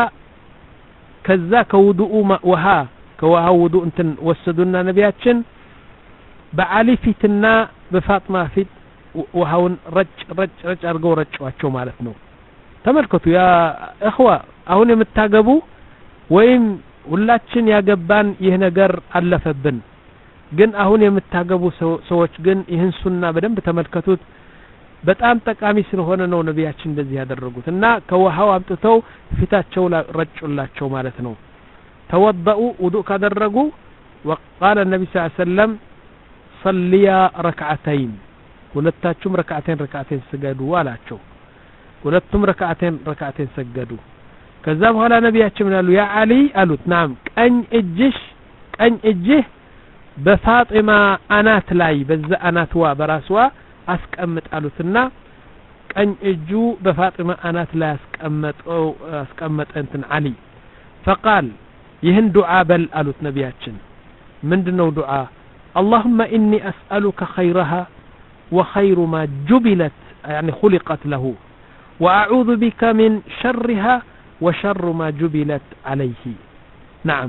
ከዛ ከውዱኡ ውሃ ከውሃው ውዱእ እንትን ወሰዱና ነቢያችን በዓሊ ፊትና በፋጢማ ፊት ውሃውን ረጭ ረጭ ረጭ አርገው ረጫቸው ማለት ነው ተመልከቱ ያ እخዋ አሁን የምታገቡ ወይም ሁላችን ያገባን ይህ ነገር አለፈብን ግን አሁን የምታገቡ ሰዎች ግን ይህን ሱና በደንብ ተመልከቱት በጣም ጠቃሚ ስለሆነ ነው ነቢያችን እንደዚህ ያደረጉት እና ከውሃው አምጥተው ፊታቸው ረጩላቸው ማለት ነው توضؤوا وضوء ካደረጉ وقال النبي صلى الله عليه وسلم صليا ركعتين ሁለታችሁም ረካዓተን ረካዓተን ሰገዱ አላቸው ሁለቱም ረካዓተን ረካዓተን ሰገዱ ከዛ በኋላ ነቢያችን ምን አሉ ያ አሊ አሉት ናም ቀኝ እጅሽ ቀኝ እጅህ በፋጢማ አናት ላይ በዛ አናትዋ በራስዋ አስቀምጣሉትና ቀኝ እጁ በፋጢማ አናት ላይ አስቀመጠው አስቀመጠ እንትን አሊ فقال ይህን ዱዓ በል አሉት ነቢያችን ምንድነው ዱዓ اللهم إني أسألك خيرها وخير ما جبلت يعني خلقت له وأعوذ بك من شرها وشر ما جبلت عليه نعم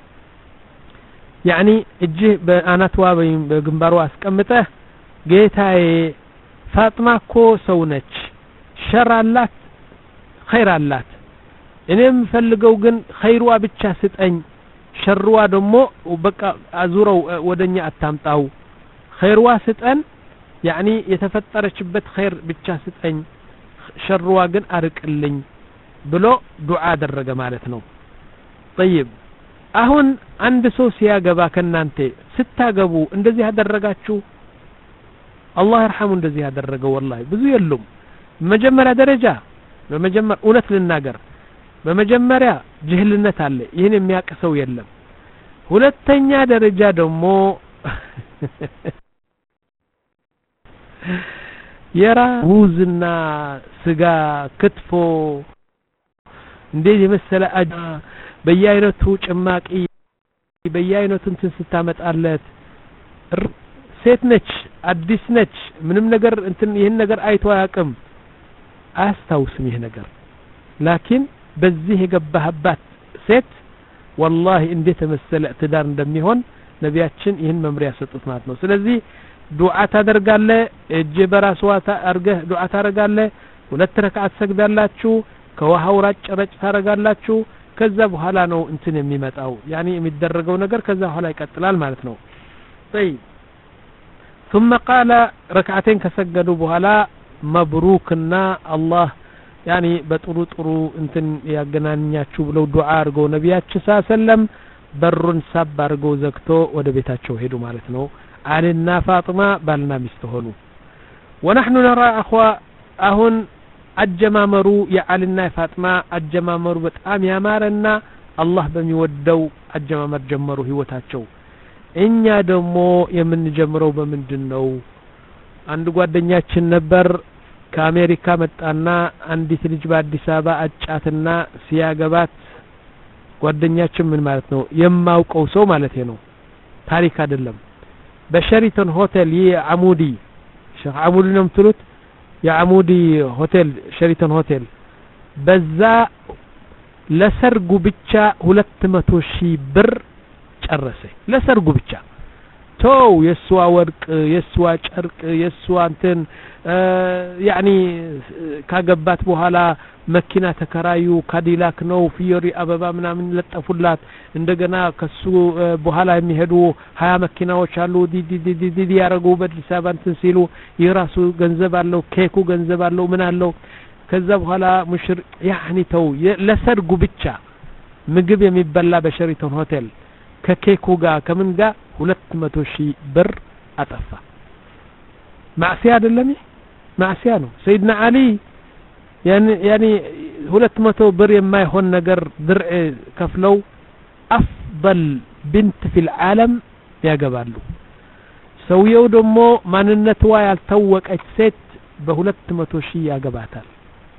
يعني እጅህ በአናትዋ ወይም በግንባሯ አስቀምጠህ ጌታዬ ፋጥማ እኮ ሰው ነች ሸር አላት ኸይር አላት እኔም ፈልገው ግን ኸይርዋ ብቻ ስጠኝ ሸርዋ ደግሞ በቃ አዙረው ወደኛ አታምጣው ኸይርዋ ስጠን يعني የተፈጠረችበት ኸይር ብቻ ስጠኝ ሸርዋ ግን አርቅልኝ ብሎ ዱዓ አደረገ ማለት ነው طيب አሁን አንድ ሰው ሲያገባ ከናንተ ስታገቡ እንደዚህ ያደረጋችሁ አላህ ይርሐሙ እንደዚህ ያደረገው والله ብዙ የሉም መጀመሪያ ደረጃ በመጀመሪያ እውነት ልናገር በመጀመሪያ ጅህልነት አለ ይሄን የሚያቀሰው የለም ሁለተኛ ደረጃ ደግሞ የራ ውዝና ስጋ ክትፎ እንዴ የመሰለ አጃ በየአይነቱ ጭማቂ በየአይነቱ እንትን ስታመጣለት ሴት ነች አዲስ ነች ምንም ነገር እንትን ይሄን ነገር አይቶ አያውቅም አያስታውስም ይሄ ነገር ላኪን በዚህ የገባህባት ሴት والله እንዴት ተመሰለ ትዳር እንደሚሆን ነቢያችን ይሄን መምሪያ ሰጡት ማለት ነው ስለዚህ ዱዓ ታደርጋለህ እጅ በራስዋ ታርገህ ዱዓ ታደርጋለህ ሁለት ረካዓት ሰግዳላችሁ ከውሃው ረጭ ረጭ ታደርጋላችሁ ከዛ በኋላ ነው እንትን የሚመጣው يعني የሚደረገው ነገር ከዛ በኋላ ይቀጥላል ማለት ነው طيب ثم قال ركعتين كسجدوا بኋላ مبروكنا الله يعني በጥሩ ጥሩ እንትን ያገናኛችሁ ብለው ዱዓ አርገው ነቢያችን ሰለም በሩን ሳብ አርገው ዘግቶ ወደ ቤታቸው ሄዱ ማለት ነው አሊና ፋጢማ ባልና ሚስት ሆኑ ونحن نرى اخوا አሁን አጀማመሩ የአሊና ፋጢማ አጀማመሩ በጣም ያማረና አላህ በሚወደው አጀማመር ጀመሩ ህይወታቸው እኛ ደግሞ የምንጀምረው በምንድነው አንድ ጓደኛችን ነበር ከአሜሪካ መጣና አንዲት ልጅ በአዲስ አበባ አጫትና ሲያገባት ጓደኛችን ምን ማለት ነው የማውቀው ሰው ማለት ነው ታሪክ አይደለም በሸሪተን ሆቴል የአሙዲ ሼክ አሙዲ ነው የምትሉት የአሙዲ ሆቴል ሸሪተን ሆቴል በዛ ለሰርጉ ብቻ ሁለት መቶ ሺህ ብር ጨረሰ ለሰርጉ ብቻ ተው የሷ ወርቅ የሷ ጨርቅ የሷ እንትን ያኒ ካገባት በኋላ መኪና ተከራዩ ካዲላክ ነው ፊዮሪ አበባ ምናምን ለጠፉላት እንደገና ከሱ በኋላ የሚሄዱ ሀያ መኪናዎች አሉ ዲ ዲ ዲ ዲ ያረጉ በአዲስ አበባ እንትን ሲሉ የራሱ ገንዘብ አለው ኬኩ ገንዘብ አለው ምን አለው ከዛ በኋላ ሙሽር ያኒ ተው ለሰርጉ ብቻ ምግብ የሚበላ በሸሪተን ሆቴል ከኬኩ ጋር ከምን ጋር ሁለት መቶ ሺህ ብር አጠፋ ማዕሲያ አይደለም ማዕሲያ ነው ሰይድና አሊ ያኒ ያኒ ሁለት መቶ ብር የማይሆን ነገር ድርዕ ከፍለው አፍضل بنت في العالم ያገባሉ ሰውየው ደግሞ ማንነትዋ ያልታወቀች ሴት በሁለት መቶ ሺህ ያገባታል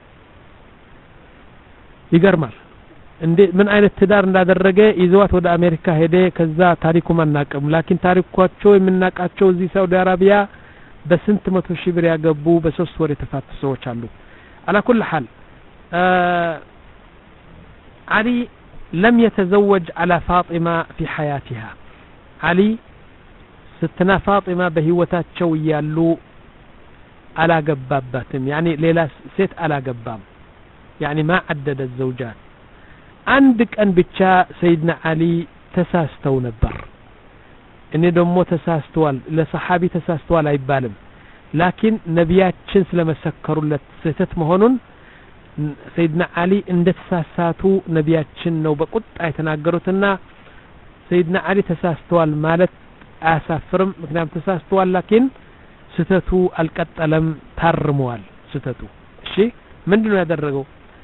ይገርማል እንዴ ምን አይነት ትዳር እንዳደረገ ይዘዋት ወደ አሜሪካ ሄደ ከዛ ታሪኩ ማናቀም ላኪን ታሪኳቸው የምናቃቸው እዚህ ሳውዲ አረቢያ በስንት መቶ ሺህ ብር ያገቡ በሶስት ወር የተፋቱ ሰዎች አሉ على كل حال آه علي لم يتزوج على فاطمة في حياتها علي ستنا فاطمة بهوتاتشو يالو على قباباتهم يعني ليلة ست على قباب يعني ما عدد الزوجات عندك أن بتشا سيدنا علي تساستو نبر إني دمو تساستوال لصحابي تساستوال عيبالم لكن نبيات شنس لما سكروا لتستت مهونون سيدنا علي عند تساساتو نبيات شنو بقط ايتناقروتنا سيدنا علي تساستوال مالت اسافرم مكنام تساستوال لكن ستتو القطلم ترموال ستتو እሺ ምንድነው ያደረገው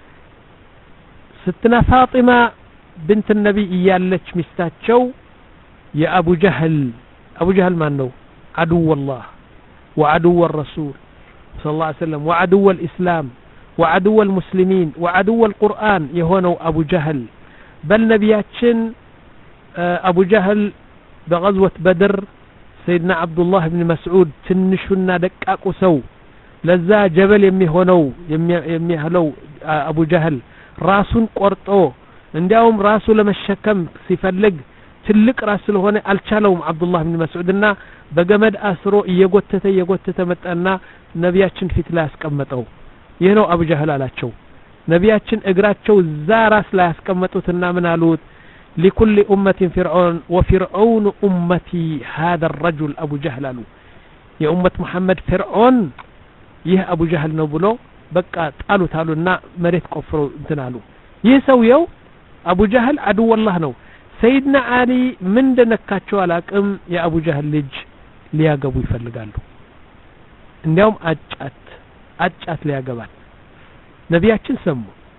ستنا فاطمة بنت النبي እያለች ሚስታቸው የአቡ ጀህል አቡ ጀህል ማን ነው عدو الله وعدو الرسول صلى الله عليه وسلم وعدو الإسلام وعدو المسلمين وعدو القرآن يهونوا أبو جهل بل نبياتشن أبو جهل بغزوة بدر سيدنا عبد الله بن مسعود تنشنا دقاق سو لذا جبل يمي هونو يمي هلو أبو جهل راسون قرطو عندهم راسو لما الشكم سيفلق ትልቅ ራስ ስለሆነ አልቻለውም አብዱላህ ኢብኑ መስዑድና በገመድ አስሮ እየጎተተ እየጎተተ መጣና ነቢያችን ፊት ላይ አስቀመጠው ይሄ ነው አቡ ጀህል አላቸው ነቢያችን እግራቸው እዛ ራስ ላይ አስቀመጡትና ምን አሉት لكل امه فرعون وفرعون امتي هذا الرجل ابو جهل አሉ የኡመት መሐመድ ፍርዖን ይህ አቡ ጀህል ነው ብሎ በቃ ጣሉት አሉና መሬት ቆፍሮ እንትን አሉ ይህ ሰውየው አቡ ጀህል عدو الله ነው سيدنا علي من دنكاچو አላቅም የአቡ ጀህል ልጅ ሊያገቡ ይፈልጋሉ እንዲያውም አጫት አጫት ሊያገባል ነቢያችን ሰሙ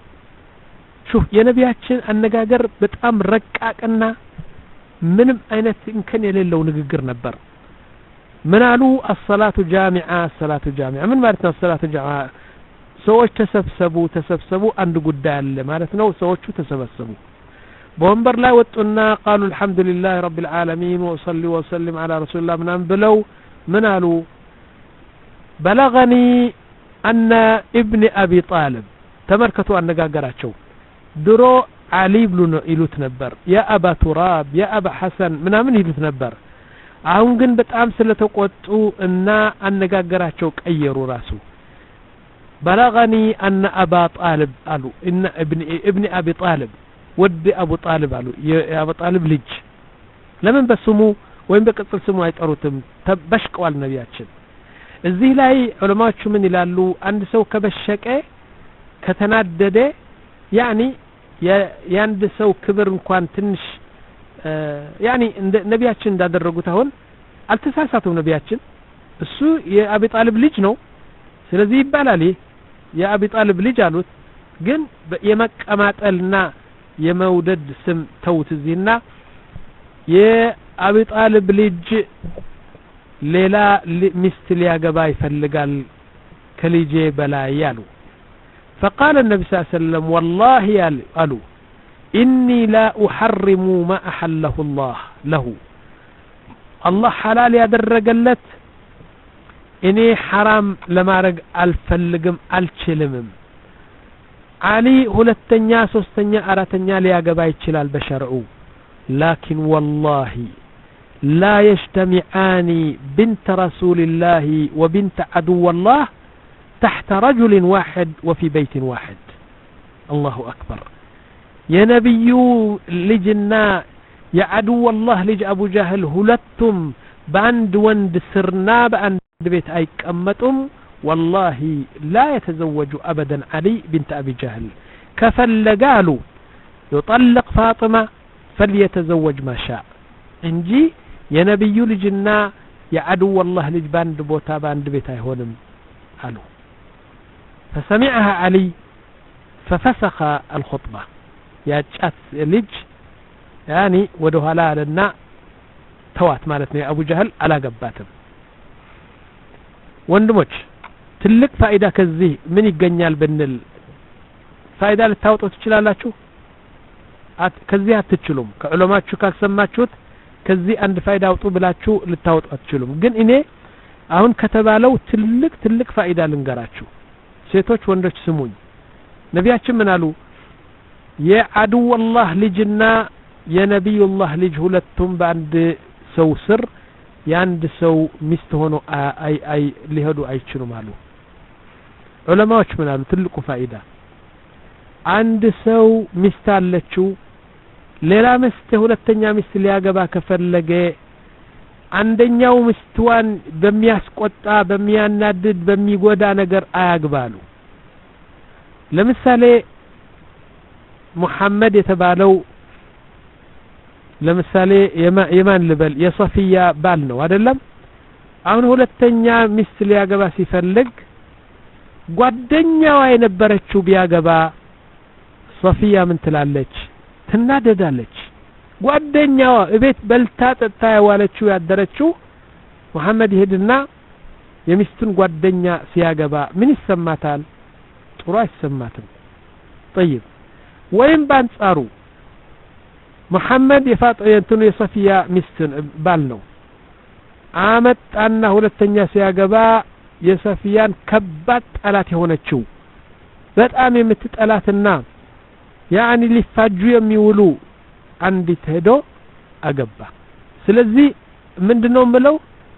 ሹፍ የነቢያችን አነጋገር በጣም ረቃቅና ምንም አይነት እንከን የሌለው ንግግር ነበር ምን አሉ الصلاه جامعه الصلاه جامعه ምን ማለት ነው الصلاه جامعه ሰዎች ተሰብሰቡ ተሰብሰቡ አንድ ጉዳይ አለ ማለት ነው ሰዎቹ ተሰበሰቡ بومبر لا وطنا قالوا الحمد لله رب العالمين وصلي وسلم على رسول الله من بلو منالو بلغني أن ابن أبي طالب تمركتوا أن نقاقراتشو درو علي بن إلوت نبر يا أبا تراب يا أبا حسن من من إلوت نبر አሁን ግን በጣም ስለተቆጡ እና አነጋገራቸው ቀየሩ ራሱ بلغني أن أبا طالب قالوا إن ابن ابن أبي طالب ود أبو طالب قالوا يا أبو طالب لج لمن بسمو وين بقصل سمو አይጠሩትም ተበሽቀዋል ነብያችን እዚህ ላይ ዑለማዎቹ ምን ይላሉ አንድ ሰው ከበሸቀ ከተናደደ ያኒ የአንድ ሰው ክብር እንኳን ትንሽ ያኒ ነብያችን እንዳደረጉት አሁን አልተሳሳቱም ነብያችን እሱ የአቢ ጣልብ ልጅ ነው ስለዚህ ይባላል የአቢ ጣልብ ልጅ አሉት ግን የመቀማጠልና የመውደድ ስም ተውት እዚህና የአቢ ጣልብ ልጅ ሌላ ሚስት ሊያገባ ይፈልጋል ከልጄ በላይ ያሉ فقال النبي صلى الله عليه وسلم والله قالوا إني لا أحرم ما أحله الله له الله حلال يدرجلت إني حرام لما رج الفلقم الشلمم علي هلتنيا سوستنيا أراتنيا لياقبا يتشلال بشرعو لكن والله لا يجتمعان بنت رسول الله وبنت عدو الله تحت رجل واحد وفي بيت واحد الله أكبر يا نبي لجنا يا عدو الله لج أبو جهل هلتم باند وند سرنا باند بيت أيك أمتم والله لا يتزوج أبدا علي بنت أبي جهل كفل قالوا يطلق فاطمة فليتزوج ما شاء انجي يا نبي لجنا يا عدو الله لج باند بوتا باند بيت أيهونم قالوا فسمعها علي ففسخ الخطبة يا جات لج يعني ودوها لنا توات مالتني أبو جهل على قباتم ወንድሞች ትልቅ ፋይዳ ከዚህ ምን ይገኛል ብንል ፋይዳ ልታወጡ ትችላላችሁ ከዚህ አትችሉም ከዑለማችሁ ካልሰማችሁት ከዚህ አንድ ፋይዳ አውጡ ብላችሁ ልታወጡ አትችሉም ግን እኔ አሁን ከተባለው ትልቅ ትልቅ ፋይዳ ልንገራችሁ ሴቶች ወንዶች ስሙኝ ነቢያችን ምን አሉ የአድው አላህ ልጅና የነብዩላህ ልጅ ሁለቱም በአንድ ሰው ስር ያንድ ሰው ሚስት ሆኖ አይ አይ ሊሄዱ አይችሉም አሉ ዑለማዎች ምን አሉ ትልቁ ፋይዳ አንድ ሰው ሚስት አለችው ሌላ ሚስት ሁለተኛ ሚስት ሊያገባ ከፈለገ አንደኛው ሚስቷን በሚያስቆጣ በሚያናድድ በሚጎዳ ነገር አያግባሉ ለምሳሌ ሙሐመድ የተባለው ለምሳሌ የማን ልበል የሶፊያ ባል ነው አይደለም አሁን ሁለተኛ ሚስት ሊያገባ ሲፈልግ ጓደኛዋ የነበረችው ቢያገባ ሶፊያ ምን ትላለች ትናደዳለች ጓደኛዋ እቤት በልታ ጠጣ ያዋለችው ያደረችው መሐመድ ይሄድና የሚስቱን ጓደኛ ሲያገባ ምን ይሰማታል ጥሩ አይሰማትም طيب ወይም ባንጻሩ መሐመድ የፋጥየቱን የሶፊያ ሚስት ባል ነው አመጣና ሁለተኛ ሲያገባ የሶፊያን ከባድ ጠላት የሆነችው በጣም የምትጠላትና ያኒ ሊፋጁ የሚውሉ አንዲት ሄዶ አገባ ስለዚህ ምንድነው ምለው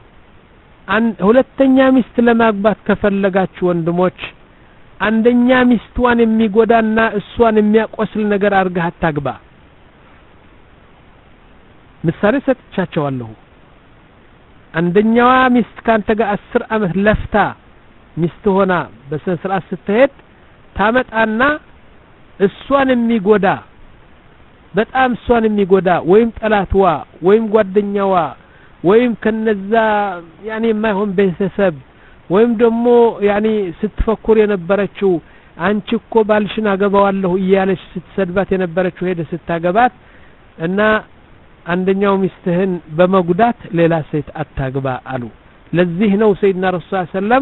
ሁለተኛ ሚስት ለማግባት ከፈለጋችሁ ወንድሞች አንደኛ ሚስቷን የሚጎዳና እሷን የሚያቆስል ነገር አርጋ አታግባ ምሳሌ ሰጥቻቸዋለሁ አንደኛዋ ሚስት ካንተ ጋር አስር አመት ለፍታ ሚስት ሆና በስርዓት ስትሄድ ታመጣና እሷን የሚጎዳ በጣም እሷን የሚጎዳ ወይም ጠላትዋ ወይም ጓደኛዋ ወይም ከነዛ ያኒ የማይሆን ቤተሰብ ወይም ደግሞ ያኒ ስትፈኩር የነበረችው አንቺ እኮ ባልሽን አገባዋለሁ እያለች ስትሰድባት የነበረችው ሄደ ስታገባት እና አንደኛው ሚስትህን በመጉዳት ሌላ ሴት አታግባ አሉ ለዚህ ነው ሰይድና ረሱል ሰለም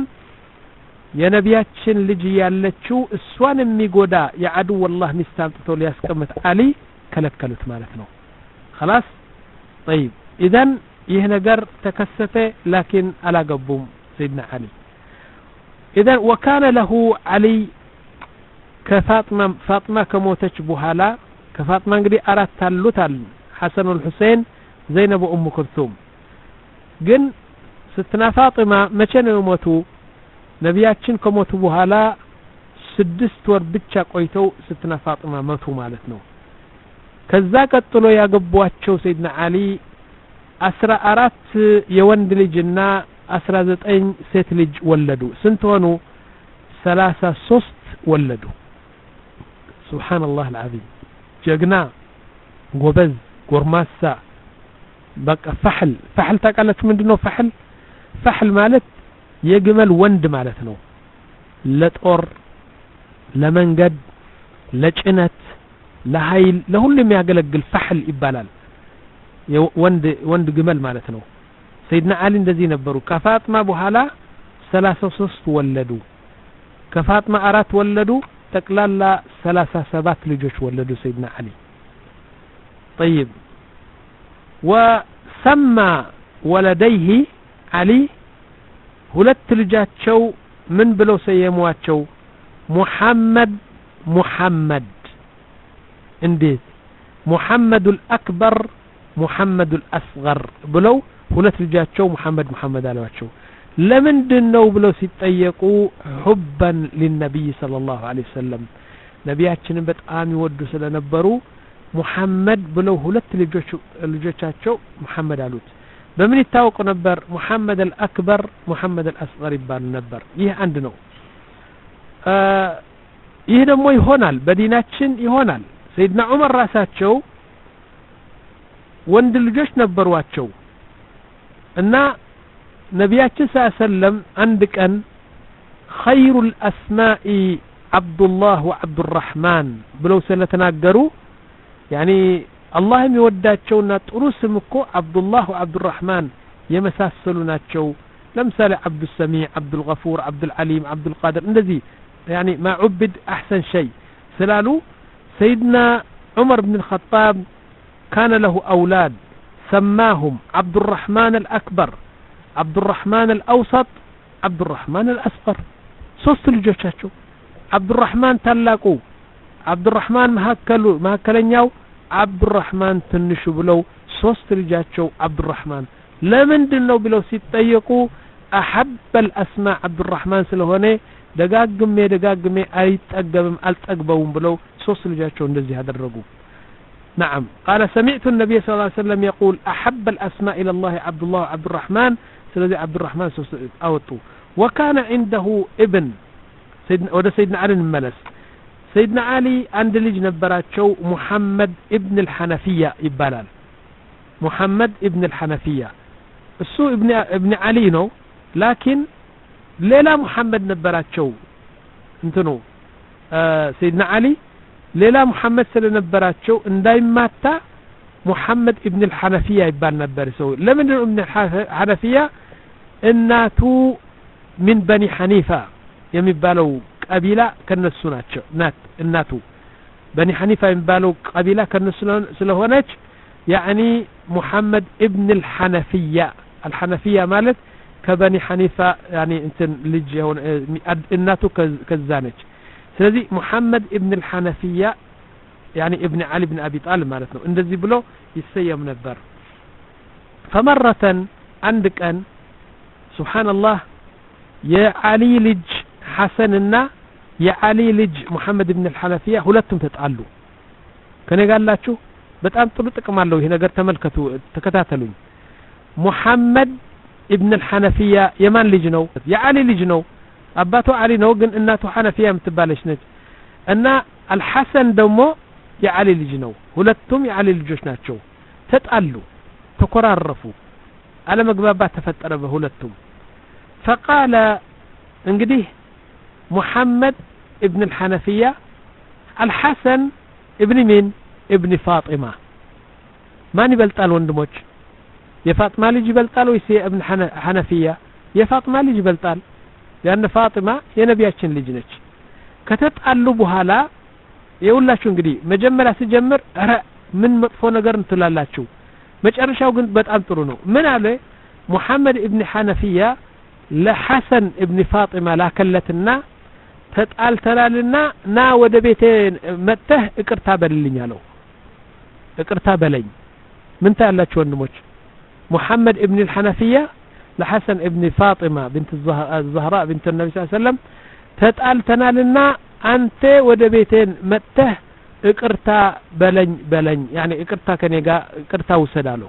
የነቢያችን ልጅ ያለችው እሷን የሚጎዳ የአድው والله ሚስት አምጥቶ ሊያስቀምጥ አሊ ከለከሉት ማለት ነው خلاص طيب اذا ይህ ነገር ተከሰተ لكن አላገቡም سيدنا علي اذا وكان له علي كفاطمه فاطمه كموتች በኋላ ከፋጥማ እንግዲህ አራት አሉታል حسن والحسين زينب وام كلثوم ግን ስትና ፋጥማ መቼ ነው ሞቱ ነቢያችን ከሞቱ በኋላ ስድስት ወር ብቻ ቆይተው ስትና ፋጥማ ሞቱ ማለት ነው ከዛ ቀጥሎ ያገቧቸው ሰይድና አሊ አስራ አራት የወንድ ልጅና አስራ ዘጠኝ ሴት ልጅ ወለዱ ስንት ሆኑ ሰላሳ ሶስት ወለዱ ሱብሃንአላህ العظيم ጀግና ጎበዝ ጎርማሳ በቃ ፈህል ፈህል ታውቃላችሁ ምንድነው ፈህል ፈህል ማለት የግመል ወንድ ማለት ነው ለጦር ለመንገድ ለጭነት ለኃይል ለሁሉ የሚያገለግል ፈህል ይባላል ወንድ ወንድ ግመል ማለት ነው ሰይድና አሊ እንደዚህ ነበሩ ከፋጥማ በኋላ ሰላሳ ሶስት ወለዱ ከፋጥማ አራት ወለዱ ጠቅላላ ሰላሳ ሰባት ልጆች ወለዱ ሰይድና አሊ طيب وسمى ولديه علي ሁለት ልጃቸው ምን ብለው ሰየሟቸው ሙሐመድ ሙሐመድ እንዴት ሙሐመድ الأكبر ሙሐመድ الأصغر ብለው ሁለት ልጃቸው ሙሐመድ ሙሐመድ አሏቸው ለምንድነው ብለው ሲጠየቁ حبا للنبي صلى الله عليه وسلم ነቢያችንን በጣም ይወዱ ስለነበሩ ሙሐመድ ብለው ሁለት ልጆች ልጆቻቸው ሙሐመድ አሉት በምን ይታወቁ ነበር ሙሐመድ الأكبر ሙሐመድ الأصغر ይባሉ ነበር ይህ አንድ ነው ይህ ደግሞ ይሆናል በዲናችን ይሆናል ሰይድና ዑመር ራሳቸው ወንድ ልጆች ነበርዋቸው እና ነቢያችን ሰለላሁ አንድ ቀን خير الأسماء عبد الله وعبد الرحمن ብለው ስለተናገሩ يعني الله የሚወዳቸውና ጥሩ ስም እኮ አብዱላህ ወአብዱ الرحمن የመሳሰሉ ናቸው ለምሳሌ عبد السميع عبد الغفور عبد العليم عبد القادر እንደዚህ يعني ما عبد أحسن شيء سلالو سيدنا عمر بن الخطاب كان له أولاد سماهم عبد الرحمن الأكبر عبد الرحمن الأوسط عبد الرحمن الأصغر ሶስት ልጆቻቸው عبد الرحمن تلاقو عبد الرحمن مهكلو مهكلኛው عبد الرحمن ትንሹ ብለው ሶስት ልጆቻቸው عبد الرحمن ለምንድነው ብለው ሲጠየቁ أحب الأسماء عبد الرحمن ስለሆነ ደጋግሜ ደጋግሜ አይጠገብም አልጠግበውም ብለው ሶስት ልጆቻቸው እንደዚህ አደረጉ نعم قال سمعت النبي صلى الله عليه وسلم يقول أحب الأسماء إلى الله عبد الله وعبد الرحمن سيدنا عبد الرحمن أوتو وكان عنده ابن سيدنا وده سيدنا علي الملس سيدنا علي عند لج نبراتشو محمد ابن الحنفية يبالال محمد ابن الحنفية السو ابن ابن علي نو لكن ليلا محمد نبراتشو انتنو آه سيدنا علي ليلا محمد سل نبراتشو اندايماتا محمد ابن الحنفية يبال نبرسو لمن ابن الحنفية الناتو من بني حنيفة يمبالو قبيلة كنسو ناتشو نات الناتو بني حنيفة يمبالو قبيلة كنسو سلهونج يعني محمد ابن الحنفية الحنفية مالت كبني حنيفة يعني انتن لجي هون الناتو كزانج سلذي محمد ابن الحنفية يعني ابن علي بن أبي طالب مالتنا اندزي بلو يسيم نبر فمرة عندك أن سبحان الله يا علي لج حسننا يا علي لج محمد ابن الحنفية هلتم تتعلوا كان يقال لا شو بتأم طلتك مالو هنا قرت ملكتو تكتاتلون محمد ابن الحنفية يمان لجنو يا علي لجنو أباتو علي نو قن إناتو حنفية متبالش نج أن الحسن دمو يا علي لجنو هلتم يا علي لجوش ناتشو تتقلوا تقررفوا على مقبابات تفتر بهلتم فقال انقديه محمد ابن الحنفية الحسن ابن مين ابن فاطمة ما نبلتال وندموش يا فاطمة لي جبلتال ويسي ابن حنفية يا فاطمة لي جبلتال لأن فاطمة يا نبياتشن لجنج كتتقلوا بهالا يقول لا شو انقدي مجمل سجمر من مطفو نقر انتلا شو مجرشاو قلت بتأم ترونو من عليه محمد ابن حنفية لحسن ابن فاطمة لا كلتنا تتقال تلالنا نا ود بيتين مته اقرتا بللኝ አለው اقرتا بلኝ من ታላችሁ ወንድሞች محمد ابن الحنفية لحسن ابن فاطمة بنت الزهراء بنت النبي صلى الله عليه وسلم تتقال تنالنا አንተ ወደ ቤቴን መተህ እቅርታ በለኝ በለኝ يعني እቅርታ ከኔ ጋር እቅርታ ወሰዳለው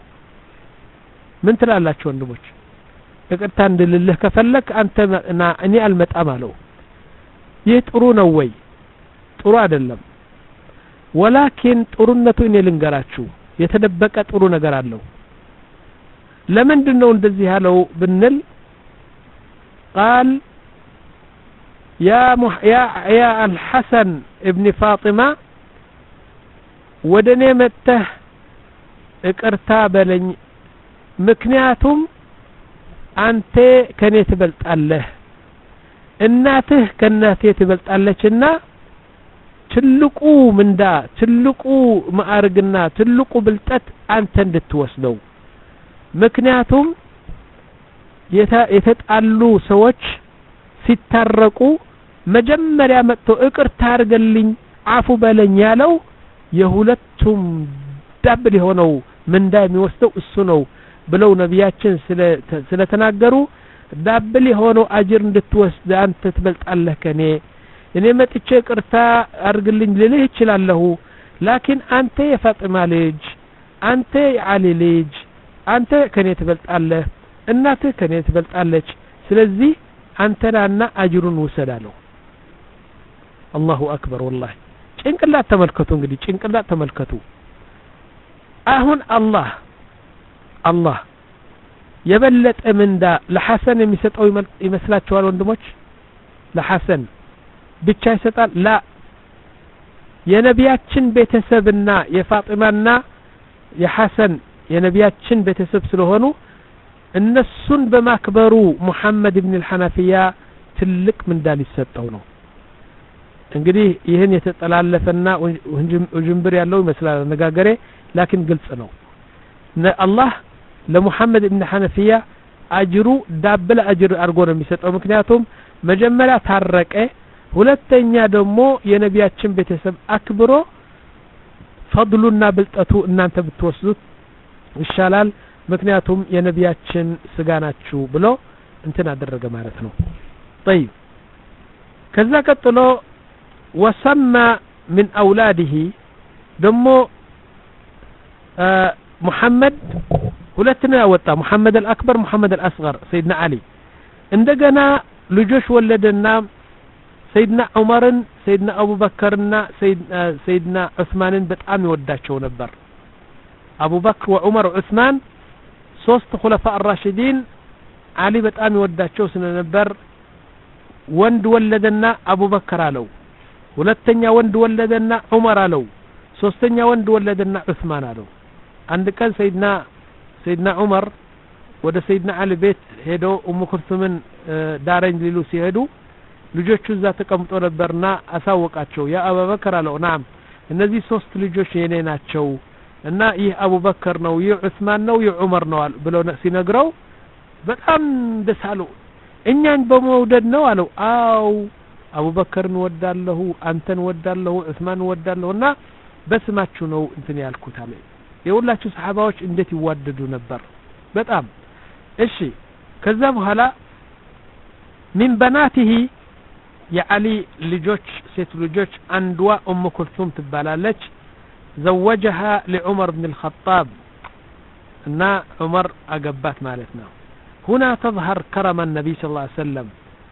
ምን ትላላችሁ ወንድሞች እቅርታ እንድልልህ ከፈለክ አንተ እና እኔ አልመጣም አለው ይህ ጥሩ ነው ወይ ጥሩ አይደለም ወላኪን ጥሩነቱ እኔ ልንገራችሁ የተደበቀ ጥሩ ነገር አለው ለምንድነው እንደዚህ ያለው ብንል قال يا مح يا يا الحسن ابن فاطمة ودني مته እቅርታ በለኝ ምክንያቱም አንተ ከኔ ትበልጣለህ እናትህ ከናቴ ትበልጣለችና ትልቁ ምንዳ ትልቁ ማዕርግና ትልቁ ብልጠት አንተ እንድትወስደው ምክንያቱም የተጣሉ ሰዎች ሲታረቁ መጀመሪያ መጥቶ ይቅርታ አድርግልኝ አፉ በለኝ ያለው የሁለቱም ዳብል የሆነው ምንዳ የሚወስደው እሱ ነው ብለው ነብያችን ስለ ስለተናገሩ ዳብል የሆነው አጅር እንድትወስድ አንተ ትበልጣለህ ከኔ እኔ መጥቼ ይቅርታ አድርግልኝ ልልህ እችላለሁ ላኪን አንተ የፋጢማ ልጅ አንተ የዓሊ ልጅ አንተ ከኔ ትበልጣለህ እናትህ ከኔ ትበልጣለች ስለዚህ አንተና አጅሩን ወሰዳለሁ አላሁ አክበር والله ጭንቅላት ተመልከቱ እንግዲህ ጭንቅላት ተመልከቱ አሁን አላህ አላህ የበለጠ ምንዳ ለሐሰን የሚሰጠው ይመስላችኋል ወንድሞች ለሐሰን ብቻ ይሰጣል ላ የነቢያችን ቤተሰብና የፋጢማና የሐሰን የነቢያችን ቤተሰብ ስለሆኑ እነሱን በማክበሩ ሙሐመድ ኢብኑ አልሐነፊያ ትልቅ ምንዳ ሊሰጠው ነው እንግዲህ ይሄን የተጠላለፈና ወንጅምብር ያለው ይመስላል ነጋገሬ ላኪን ግልጽ ነው አላህ ለሙሐመድ ኢብኑ አልሐነፊያ አጅሩ ዳብል አጅር አርጎ ነው የሚሰጠው ምክንያቱም መጀመሪያ ታረቀ ሁለተኛ ደግሞ የነቢያችን ቤተሰብ አክብሮ ፈድሉና ብልጠቱ እናንተ ብትወስዱት ይሻላል ምክንያቱም የነቢያችን ስጋ ናችሁ ብሎ እንትን አደረገ ማለት ነው طيب ከዛ ቀጥሎ وسمى من اولاده ደሞ محمد ሁለት ነው ያወጣ محمد الاكبر محمد الاصغر سيدنا علي እንደገና ልጆች ወለደና سيدنا عمرን سيدنا ابو بكرና سيدنا عثمانን በጣም ይወዳቸው ነበር ابو بكر وعمر وعثمان ሶስት خلفاء الراشدين علي በጣም ይወዳቸው ስለነበር ወንድ ወለደና አቡ በከር አለው ሁለተኛ ወንድ ወለደና ዑመር አለው ሶስተኛ ወንድ ወለደና ዑስማን አለው አንድ ቀን ሰይድና ሰይድና ዑመር ወደ ሰይድና አሊ ቤት ሄዶ ኡሙ ኩልሱምን ዳረኝ ሊሉ ሲሄዱ ልጆቹ እዛ ተቀምጦ ነበርና አሳወቃቸው ያ አቡ በከር አለው ናም እነዚህ ሶስት ልጆች የኔ ናቸው እና ይህ አቡ በከር ነው ይህ ዑስማን ነው ይህ ዑመር ነው ብለው ሲነግረው በጣም ደሳለው እኛን በመውደድ ነው አለው አው አቡ በከርን ወዳለሁ አንተን ወዳለሁ ዑስማን ወዳለሁና በስማችሁ ነው እንትን ያልኩት አለ የሁላችሁ ሰሃባዎች እንዴት ይዋደዱ ነበር በጣም እሺ ከዛ በኋላ من بناته የዓሊ ልጆች ሴት ልጆች አንዷ ኡሙ ኩልሱም ትባላለች زوجها لعمر بن الخطاب እና ዑመር አገባት ማለት ነው هنا تظهر كرم النبي صلى الله عليه وسلم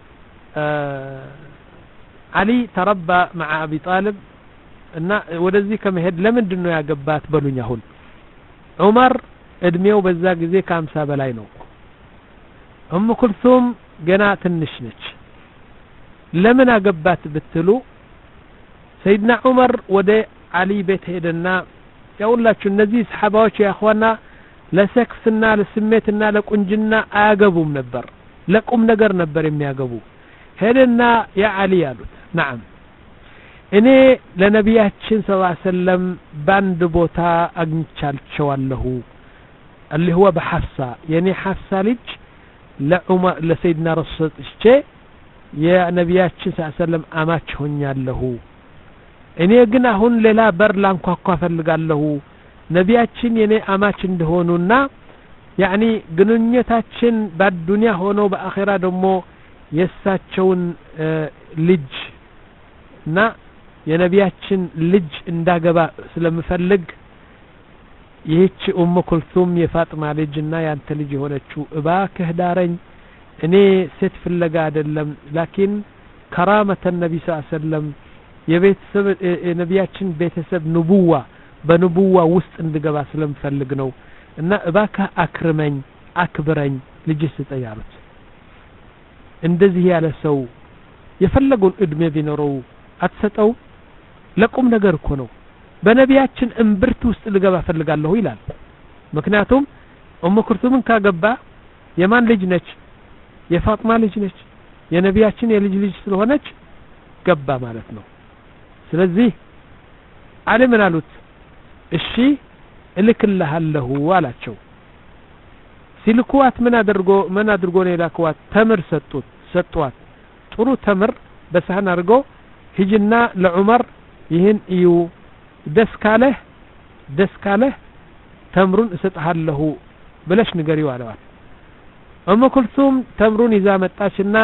علي تربى مع أبي طالب እና ወደዚህ ከመሄድ ለምንድን ነው ያገባት በሉኝ አሁን ዑመር እድሜው በዛ ጊዜ ከ50 በላይ ነው ኡሙ ኩልሱም ገና ትንሽ ነች ለምን አገባት ብትሉ ሰይድና ዑመር ወደ አሊ ቤት ሄደና ያውላችሁ እነዚህ ሰሃባዎች ያخواና ለሰክስና ለስሜትና ለቁንጅና አያገቡም ነበር ለቁም ነገር ነበር የሚያገቡ ሄደና ያ አሊ ያሉት نعم እኔ ለነቢያችን ሰለላሁ ዐለይሂ ወሰለም ባንድ ቦታ አግኝቻቸዋለሁ اللي هو بحفصة يعني حفصة ልጅ ለዑመር ለሰይድና ረሱል እሺ የነቢያችን ሰለላሁ ዐለይሂ ወሰለም አማች ሆኛለሁ እኔ ግን አሁን ሌላ በር ላንኳኳ ፈልጋለሁ ነቢያችን የኔ አማች እንደሆኑና يعني ግንኙነታችን በዱንያ ሆኖ በአኺራ ደግሞ የሳቸውን ልጅ እና የነቢያችን ልጅ እንዳገባ ስለምፈልግ ይህች ኡሙ ኩልሱም የፋጥማ ልጅና ያንተ ልጅ የሆነችው እባክህ ዳረኝ እኔ ሴት ፍለጋ አይደለም ላኪን ከራመተ ነብይ ሰለላሁ ዐለይሂ ወሰለም የቤተሰብ የነቢያችን ቤተሰብ ንቡዋ በንቡዋ ውስጥ እንድገባ ስለምፈልግ ነው እና እባክህ አክርመኝ አክብረኝ ልጅ ስጠኝ አሉት እንደዚህ ያለ ሰው የፈለገውን እድሜ ቢኖረው አትሰጠው ለቁም ነገር እኮ ነው በነቢያችን እምብርት ውስጥ ልገባ ፈልጋለሁ ይላል ምክንያቱም ኡሙ ኩልሱምን ካገባ የማን ልጅ ነች የፋጥማ ልጅ ነች የነቢያችን የልጅ ልጅ ስለሆነች ገባ ማለት ነው ስለዚህ አለ ምን አሉት እሺ እልክልሃለሁ አላቸው ሲልኩዋት ምን አድርጎ ምን አድርጎ ነው የላከዋት? ተምር ሰጡት ሰጧት። ጥሩ ተምር በሳህን አድርጎ ሂጅና ለዑመር ይህን እዩ ደስ ካለህ ደስ ካለህ ተምሩን እሰጥሃለሁ ብለሽ ንገሪው አለዋት። ኡሙ ኩልሱም ተምሩን ይዛ መጣችና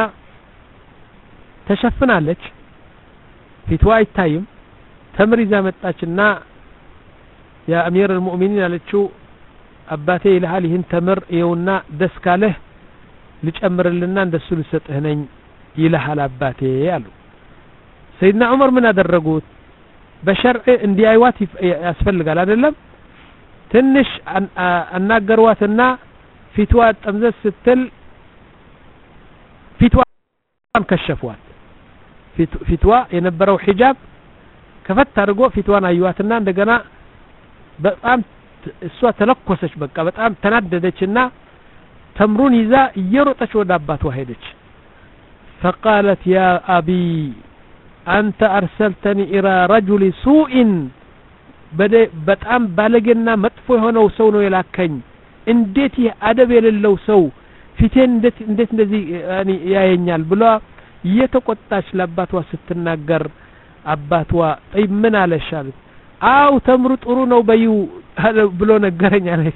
ተሸፍናለች፣ ፊትዋ አይታይም። ተምር ይዛ መጣችና ያ አሚር አልሙእሚኒን አለችው አባቴ ይልሃል ይህን ተምር ይውና ደስ ካለህ ልጨምርልና እንደሱ ልሰጥህ ነኝ ይልሃል አባቴ አሉ። ሰይድና ዑመር ምን አደረጉት? በሸርዕ እንዲያይዋት ያስፈልጋል አይደለም? ትንሽ አናገሯትና ፊትዋ ጠምዘዝ ስትል ፊትዋን ከሸፏት። ፊትዋ የነበረው ሒጃብ ከፈት አድርጎ ፊትዋን አዩዋትና እንደገና በጣም እሷ ተለኮሰች። በቃ በጣም ተናደደችና ተምሩን ይዛ እየሮጠች ወደ አባቷ ሄደች። فقالت يا أبي أنت أرسلتني إلى رجل سوء በጣም ባለገና መጥፎ የሆነው ሰው ነው የላከኝ። እንዴት ይህ አደብ የሌለው ሰው ፊቴን እንዴት እንዴት እንደዚህ ያኒ ያየኛል ብሎ እየተቆጣች ለአባቷ ስትናገር አባቷ ጠይ ምን አለሻል? አው ተምሩ ጥሩ ነው በዩ ብሎ ነገረኝ አለኝ።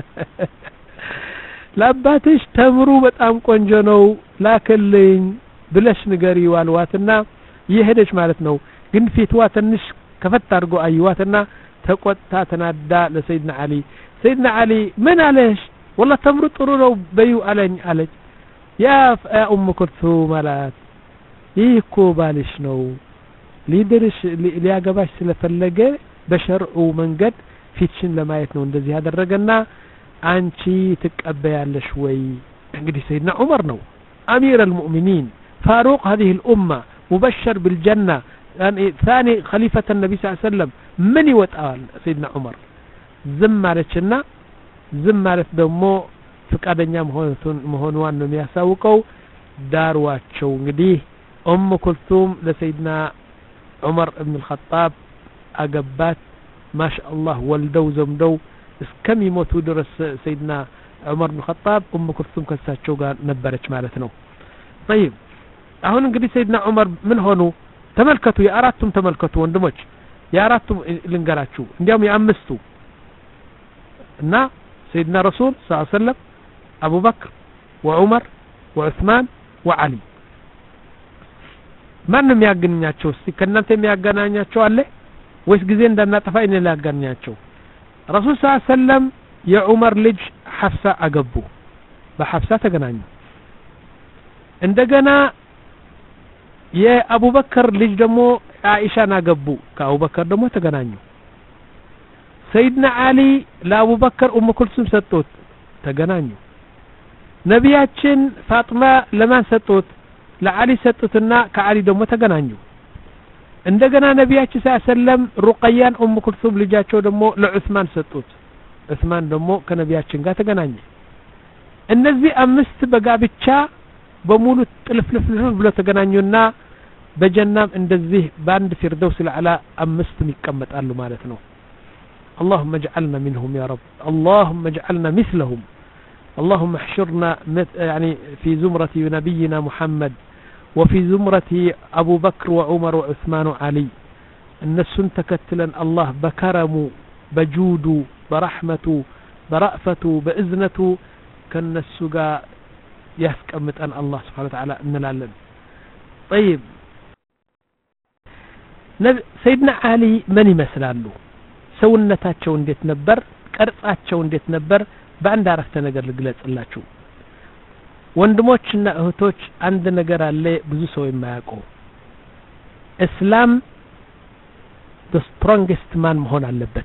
ለአባትሽ ተምሩ በጣም ቆንጆ ነው ላከልኝ ብለሽ ንገሪው አልዋትና ይሄደች ማለት ነው። ግን ፊትዋ ትንሽ ከፈት አድርጎ አዩዋትና ተቆጣ ተናዳ ለሰይድና አሊ ሰይድና አሊ ምን አለሽ? والله ተምሩ ጥሩ ነው በዩ አለኝ አለች። ያ ኡሙ ኩልሱም አላት ይህ እኮ ባልሽ ነው ሊድርሽ ሊያገባሽ ስለፈለገ በሸርዑ መንገድ ፊትሽን ለማየት ነው እንደዚህ ያደረገና አንቺ ትቀበያለሽ ወይ? እንግዲህ ሰይድና ዑመር ነው አሚር አልሙእሚኒን فاروق هذه الأمة مبشر بالجنة يعني ثاني خليفة النبي صلى الله عليه وسلم من يوتقال سيدنا عمر ዝም ማለችና ዝም ማለት ደግሞ ፍቃደኛ መሆኑን መሆኑን ነው የሚያሳውቀው። ዳርዋቸው እንግዲህ ኡሙ ኩልሱም ለሰይድና ዑመር ኢብኑ አልኸጣብ አገባት። ማሻአላህ ወልደው ዘምደው እስከሚሞቱ ድረስ ሰይድና ዑመር ኢብኑ አልኸጣብ ኡሙ ኩልሱም ከሳቸው ጋር ነበረች ማለት ነው። طيب አሁን እንግዲህ ሰይድና ዑመር ምን ሆኑ ተመልከቱ። የአራቱም ተመልከቱ ወንድሞች፣ የአራቱም ልንገራችሁ እንዲያውም የአምስቱ እና سيدنا رسول صلى الله عليه وسلم أبو بكر وعمر وعثمان وعلي ማንም ያገናኛቸው? እስቲ ከእናንተ የሚያገናኛቸው አለ ወይስ ጊዜ እንዳናጠፋ እኔ ላገናኛቸው? ረሱል ሰለላሁ ዐለይሂ ወሰለም የዑመር ልጅ ሐፍሳ አገቡ፣ በሐፍሳ ተገናኙ። እንደገና የአቡበከር ልጅ ደግሞ አኢሻን አገቡ፣ ከአቡበከር ደግሞ ተገናኙ። ሰይድና አሊ ለአቡበከር ኡሙ ኩልሱም ሰጡት፣ ተገናኙ። ነቢያችን ፋጥማ ለማን ሰጡት? ለአሊ ሰጡትና ከአሊ ደግሞ ተገናኙ። እንደገና ነቢያችን ሰለላሁ ዐለይሂ ወሰለም ሩቀያን ኡሙ ኩልሱም ልጃቸው ደግሞ ለዑስማን ሰጡት፣ ዑስማን ደግሞ ከነቢያችን ጋር ተገናኘ። እነዚህ አምስት በጋብቻ በሙሉ ጥልፍልፍልፍ ብሎ ተገናኙና በጀናም እንደዚህ በአንድ ፊርደውስ ለዓላ አምስትም ይቀመጣሉ ማለት ነው። اللهم اجعلنا منهم يا رب، اللهم اجعلنا مثلهم، اللهم احشرنا يعني في زمرة نبينا محمد وفي زمرة أبو بكر وعمر وعثمان وعلي. الناس تكتلا الله بكرمه بجوده برحمته برأفته بإذنته كالناس يسكمت أن الله سبحانه وتعالى نلالن. طيب سيدنا علي من يمثلاله؟ ሰውነታቸው እንዴት ነበር? ቅርጻቸው እንዴት ነበር? በአንድ አረፍተ ነገር ልግለጽላችሁ ወንድሞችና እህቶች። አንድ ነገር አለ ብዙ ሰው የማያውቀው። እስላም the strongest man መሆን አለበት።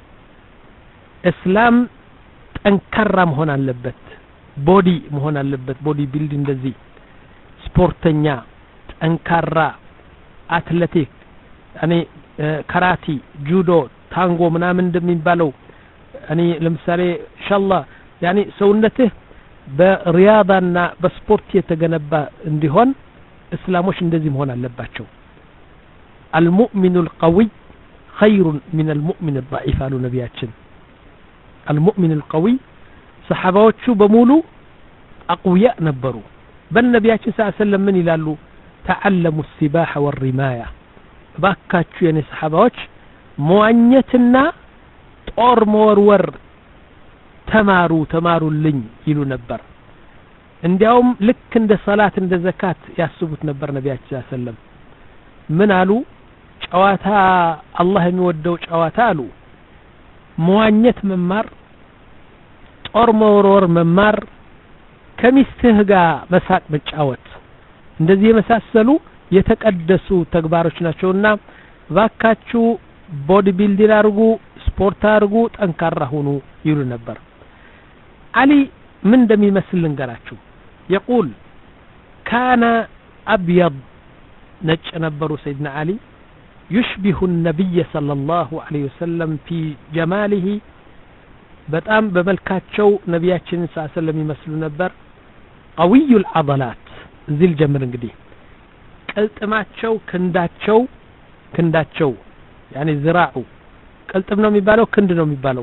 እስላም ጠንካራ መሆን አለበት። ቦዲ መሆን አለበት። ቦዲ ቢልድ እንደዚህ ስፖርተኛ፣ ጠንካራ፣ አትሌቲክ ያኔ ካራቲ፣ ጁዶ፣ ታንጎ ምናምን እንደሚባለው እኔ ለምሳሌ ኢንሻአላህ ያኔ ሰውነትህ በሪያዳና በስፖርት የተገነባ እንዲሆን እስላሞች እንደዚህ መሆን አለባቸው። المؤمن القوي خير من المؤمن الضعيف አሉ ነቢያችን። المؤمن القوي ሰሃባዎቹ በሙሉ አቅውያ ነበሩ በነቢያችን ሰለላሁ ዐለይሂ ወሰለም ምን ይላሉ تعلموا السباحة والرماية ባካችሁ የኔ ሰሃባዎች መዋኘትና ጦር መወርወር ተማሩ ተማሩልኝ ይሉ ነበር እንዲያውም ልክ እንደ ሶላት እንደ ዘካት ያስቡት ነበር ነቢያችን ሰለላሁ ዐለይሂ ወሰለም ምን አሉ ጨዋታ አላህ የሚወደው ጨዋታ አሉ መዋኘት መማር ጦር መወርወር መማር ከሚስትህ ጋር መሳቅ መጫወት እንደዚህ የመሳሰሉ የተቀደሱ ተግባሮች ናቸውና ባካችሁ ቦዲ ቢልዲንግ አርጉ ስፖርት አርጉ ጠንካራ ሁኑ ይሉ ነበር አሊ ምን እንደሚመስል እንገራችሁ يقول كان أبيض ነጭ ነበሩ سيدنا علي يشبه النبي صلى الله عليه وسلم في جماله በጣም በመልካቸው ነቢያችን ሰለላሁ ዐለይሂ ወሰለም ይመስሉ ነበር قوي العضلات ዚል ጀምር እንግዲህ ቅልጥማቸው ክንዳቸው ክንዳቸው يعني ዝራዑ ቅልጥም ነው የሚባለው ክንድ ነው የሚባለው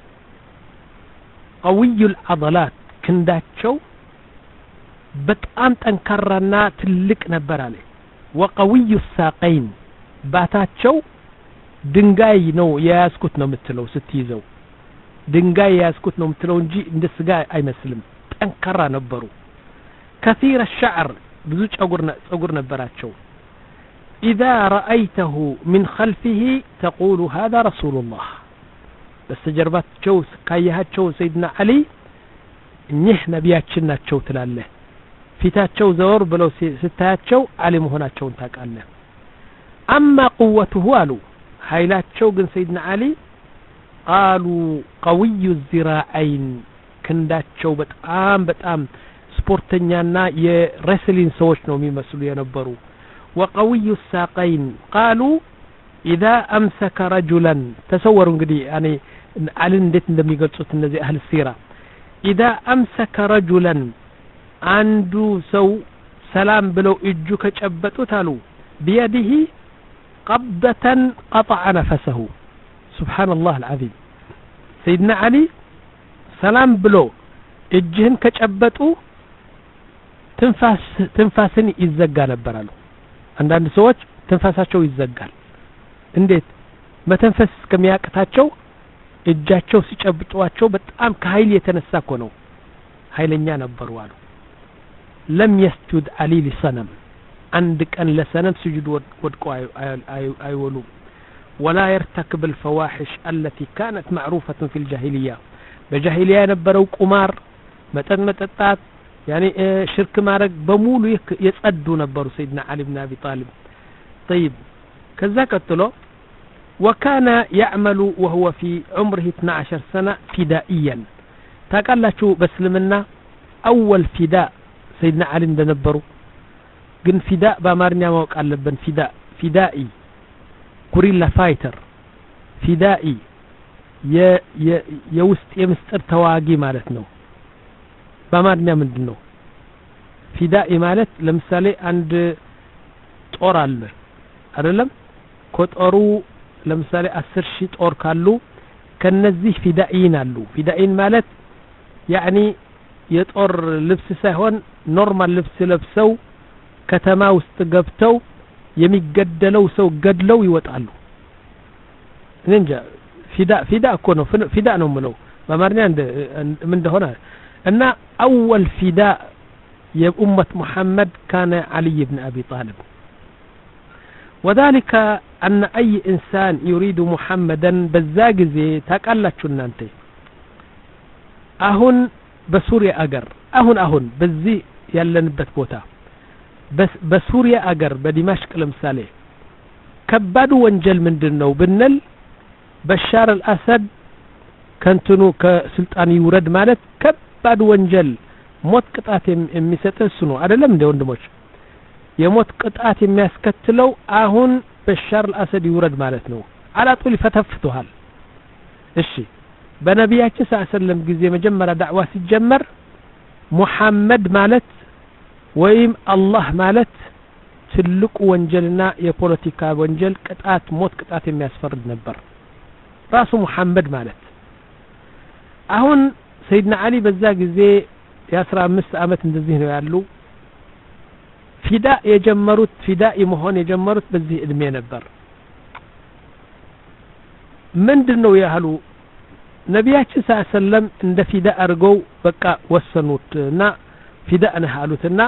قوي العضلات ክንዳቸው በጣም ጠንካራና ትልቅ ነበር አለ وقوي الساقين ባታቸው ድንጋይ ነው ያያስኩት ነው የምትለው ስትይዘው ድንጋይ ያያስኩት ነው የምትለው እንጂ እንደ ስጋ አይመስልም ጠንካራ ነበሩ كثير الشعر ብዙ ጸጉር ጸጉር ነበራቸው اذا رايته من خلفه تقول هذا رسول الله በስተጀርባቸው ካያቸው سيدنا علي እኚህ ነቢያችን ናቸው ትላለህ ፊታቸው ዘወር ብለው ስታያቸው አሊ መሆናቸውን ታውቃለህ اما قوته አሉ ኃይላቸው ግን سيدنا علي قالوا قوي الذراعين ክንዳቸው በጣም በጣም ስፖርተኛና የሬስሊንግ ሰዎች ነው የሚመስሉ የነበሩ وقوي الساقين قالوا اذا امسك رجلا تصوروا እንግዲህ ያኔ አልን እንዴት እንደሚገልጹት እነዚህ አህል ሲራ اذا امسك رجلا አንዱ ሰው ሰላም ብለው እጁ ከጨበጡት አሉ بيده قبضة قطع نفسه سبحان الله العظيم سيدنا علي سلام بلو እጅህን ከጨበጡ ትንፋስ ትንፋስን ይዘጋ ነበር አሉ አንዳንድ ሰዎች ትንፋሳቸው ይዘጋል እንዴት መተንፈስ ከሚያቅታቸው እጃቸው ሲጨብጧቸው በጣም ከኃይል የተነሳ እኮ ነው ኃይለኛ ነበሩ አሉ لم يسجد علي لصنم عند كان لسنم سجود ودقوا ايولو ولا يرتكب الفواحش التي كانت معروفة في الجاهلية بجاهلية نبروا قمار متن متطات يعني شرك مارق بمولو يصدوا نبروا سيدنا علي بن ابي طالب طيب كذا قتلوا وكان يعمل وهو في عمره اثنتي عشرة سنة فدائيا تاقالاتشو بسلمنا اول فداء سيدنا علي እንደነበሩ ግን ፊዳ በአማርኛ ማወቅ አለብን ፊዳ ፊዳኢ ኩሪላ ፋይተር ፊዳኢ የ የውስጥ የምስጥር ተዋጊ ማለት ነው በአማርኛ ምንድነው ፊዳኢ ማለት ለምሳሌ አንድ ጦር አለ አይደለም ኮጦሩ ለምሳሌ አስር ሺህ ጦር ካሉ ከነዚህ ፊዳኢን አሉ ፊዳኢን ማለት يعني የጦር ልብስ ሳይሆን ኖርማል ልብስ ለብሰው ከተማ ውስጥ ገብተው የሚገደለው ሰው ገድለው ይወጣሉ እንጃ ፊዳ ፊዳ እኮ ነው ፊዳ ነው ምለው በአማርኛ ምን እንደሆነ እና اول فداء የኡመት ሙሐመድ كان علي بن ابي طالب وذلك ان اي انسان يريد محمدا በዛጊዜ ታቃላችሁ እናንተ አሁን በሱሪያ አገር አሁን አሁን በዚህ ያለንበት ቦታ በሱሪያ አገር በዲማሽቅ ለምሳሌ ከባዱ ወንጀል ምንድነው ብንል በሻር አልአሰድ ከንቱኑ ከስልጣን ይውረድ ማለት ከባዱ ወንጀል ሞት ቅጣት የሚሰጥ እሱ ነው አይደለም እንደ ወንድሞች የሞት ቅጣት የሚያስከትለው አሁን በሻር አልአሰድ ይውረድ ማለት ነው አላጡል ፈተፍቷል እሺ በነቢያችን ሰለላሁ ዐለይሂ ወሰለም ጊዜ መጀመሪያ ዳዕዋ ሲጀመር ሙሐመድ ማለት ወይም አላህ ማለት ትልቁ ወንጀልና የፖለቲካ ወንጀል ቅጣት ሞት ቅጣት የሚያስፈርድ ነበር ራሱ ሙሐመድ ማለት አሁን ሰይድና አሊ በዛ ጊዜ የአስራ አምስት አመት እንደዚህ ነው ያሉ ፊዳ የጀመሩት ፊዳ ይመሆን የጀመሩት በዚህ እድሜ ነበር ምንድነው ያህሉ ነቢያችን ሰለላሁ እንደ ፊዳ አርገው በቃ ወሰኑትና ፊዳ ነህ አሉትና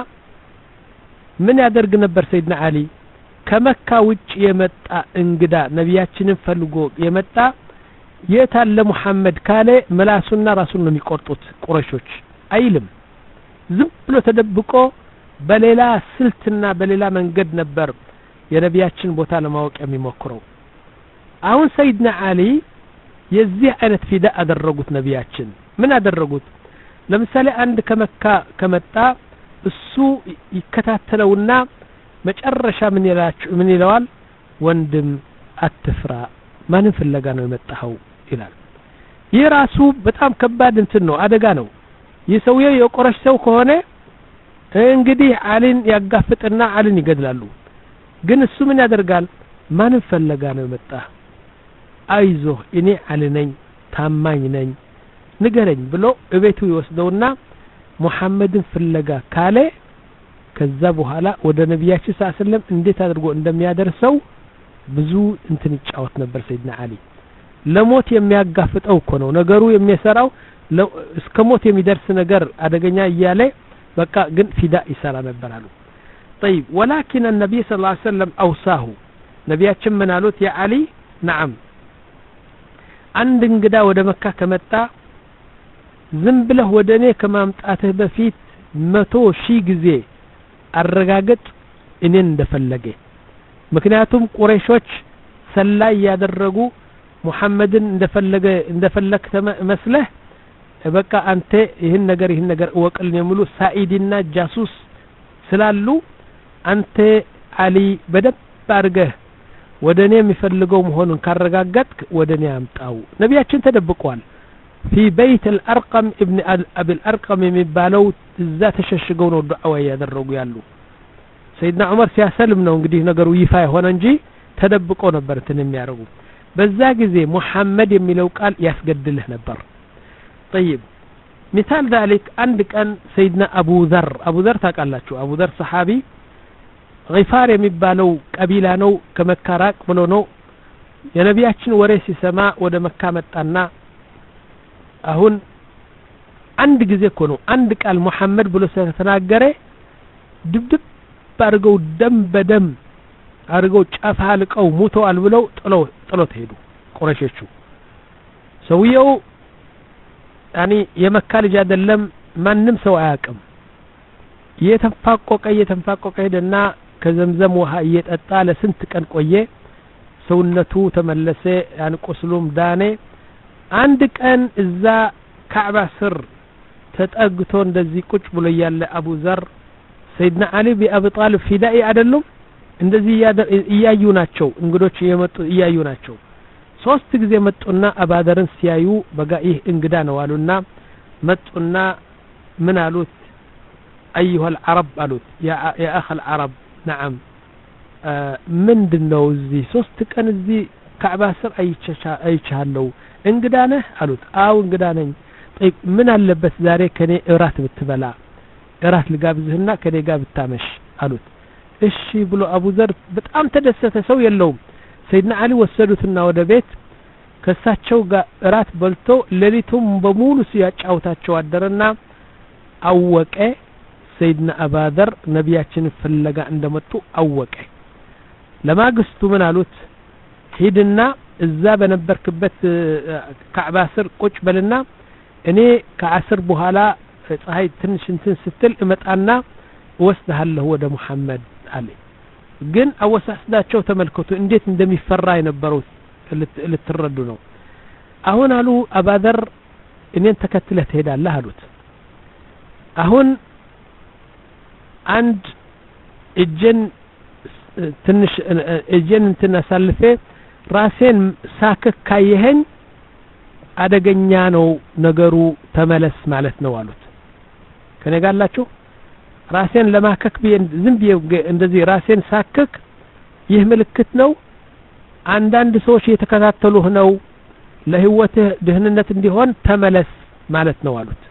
ምን ያደርግ ነበር ሰይድና አሊ ከመካ ውጭ የመጣ እንግዳ ነቢያችንን ፈልጎ የመጣ የታለ ሙሐመድ ካለ መላሱና ራሱን ነው የሚቆርጡት ቁረይሾች አይልም ዝም ብሎ ተደብቆ በሌላ ስልትና በሌላ መንገድ ነበር የነቢያችን ቦታ ለማወቅ የሚሞክረው አሁን ሰይድና አሊ የዚህ አይነት ፊዳ አደረጉት ነቢያችን ምን አደረጉት ለምሳሌ አንድ ከመካ ከመጣ እሱ ይከታተለውና መጨረሻ ምን ይላችሁ ምን ይለዋል ወንድም አትፍራ ማንን ፍለጋ ነው የመጣኸው ይላል ይህ ራሱ በጣም ከባድ እንትን ነው አደጋ ነው የሰውየው የቆረሽ ሰው ከሆነ እንግዲህ አሊን ያጋፍጥና አሊን ይገድላሉ ግን እሱ ምን ያደርጋል ማንን ፍለጋ ነው የመጣህ አይዞ እኔ አሊ ነኝ ታማኝ ነኝ ንገረኝ ብሎ እቤቱ ይወስደውና ሙሐመድን ፍለጋ ካለ ከዛ በኋላ ወደ ነብያችን ሰለላሁ እንዴት አድርጎ እንደሚያደርሰው ብዙ እንትን ይጫወት ነበር ሰይድና አሊ ለሞት የሚያጋፍጠው እኮ ነው ነገሩ የሚሰራው እስከ ሞት የሚደርስ ነገር አደገኛ እያለ በቃ ግን ፊዳ ይሰራ ነበር አሉ طيب ولكن النبي صلى الله عليه وسلم اوصاه ነብያችን ምን አሉት ያ አሊ نعم አንድ እንግዳ ወደ መካ ከመጣ ዝም ብለህ ወደኔ ከማምጣትህ በፊት መቶ ሺህ ጊዜ አረጋግጥ እኔን እንደፈለገ ምክንያቱም ቁረይሾች ሰላይ ያደረጉ ሙሐመድን እንደፈለገ እንደፈለክ መስለህ በቃ አንተ ይሄን ነገር ይሄን ነገር ወቅልን የሚሉ ሳኢድና ጃሱስ ስላሉ አንተ አሊ በደብ አርገህ ወደኔ የሚፈልገው መሆኑን ካረጋገጥክ ወደኔ አምጣው ነብያችን ተደብቀዋል في بيت الأرقم ابن أبي الأرقم የሚባለው እዛ ተሸሽገው ነው ዱዓ ያደረጉ ያሉ ሰይድና ዑመር ሲያሰልም ነው እንግዲህ ነገሩ ይፋ ሆነ እንጂ ተደብቆ ነበር እንትን የሚያረጉ በዛ ጊዜ ሙሐመድ የሚለው ቃል ያስገድልህ ነበር طيب مثال ذلك عند كان سيدنا أبو ذر أبو ذر ታውቃላችሁ أبو ذر صحابي غفار የሚባለው ቀቢላ ነው ከመካ ራቅ ብሎ ነው የነቢያችን ወሬ ሲሰማ ወደ መካ መጣና አሁን አንድ ጊዜ እኮ ነው አንድ ቃል ሙሐመድ ብሎ ስለተናገረ ድብድብ ባርገው ደም በደም አርገው ጫፍ አልቀው ሞተዋል ብለው ጥሎ ጥሎ ተሄዱ ቁረይሾቹ ሰውየው ያኒ የመካ ልጅ አይደለም ማንንም ሰው አያውቅም የተንፋቆቀ የተንፋቆቀ ሄደና ከዘምዘም ውሃ እየጠጣ ለስንት ቀን ቆየ ሰውነቱ ተመለሰ ያን ቁስሉም ዳኔ አንድ ቀን እዛ ካዕባ ስር ተጠግቶ እንደዚህ ቁጭ ብሎ ያለ አቡ ዘር ሰይድና አሊ ቢአቢ ጣሊብ ፊዳኢ አይደሉም እንደዚህ እያዩ ናቸው እንግዶች የመጡ እያዩ ናቸው ሶስት ጊዜ መጡና አባደርን ሲያዩ በጋ ይህ እንግዳ ነው አሉና መጡና ምን አሉት ايها العرب አሉት ያ ያ اخ العرب نعم ምንድነው እዚህ ሶስት ቀን እዚህ ካዕባ ስር አይቻለው እንግዳ ነህ አሉት አው እንግዳ ነኝ طيب ምን አለበት ዛሬ ከኔ እራት ብትበላ እራት ልጋብዝህና ከኔ ጋር ብታመሽ አሉት እሺ ብሎ አቡ ዘር በጣም ተደሰተ ሰው የለውም ሰይድና አሊ ወሰዱትና ወደ ቤት ከሳቸው ጋር እራት በልቶ ለሊቱም በሙሉ ሲያጫውታቸው አደረና አወቀ ሰይድና አባደር ነቢያችን ፍለጋ እንደመጡ አወቀ ለማግስቱ ምን አሉት ሂድና እዛ በነበርክበት ካዕባ ስር ቁጭ በልና እኔ ከአስር በኋላ ፀሐይ ትንሽ እንትን ስትል እመጣና ወስደሃለሁ ወደ ሙሐመድ አለ ግን አወሳስዳቸው ተመልከቱ እንዴት እንደሚፈራ የነበረው ልትረዱ ነው አሁን አሉ አባደር እኔን ተከትለህ ትሄዳለህ አሉት አሁን አንድ እጀን ትንሽ እጀን እንትን አሳልፌ ራሴን ሳክክ ካየኸኝ አደገኛ ነው ነገሩ ተመለስ ማለት ነው አሉት ከነጋላችሁ ራሴን ለማከክ ዝም ብዬ እንደዚህ ራሴን ሳክክ ይህ ምልክት ነው አንዳንድ ሰዎች እየተከታተሉህ ነው ለህይወትህ ደህንነት እንዲሆን ተመለስ ማለት ነው አሉት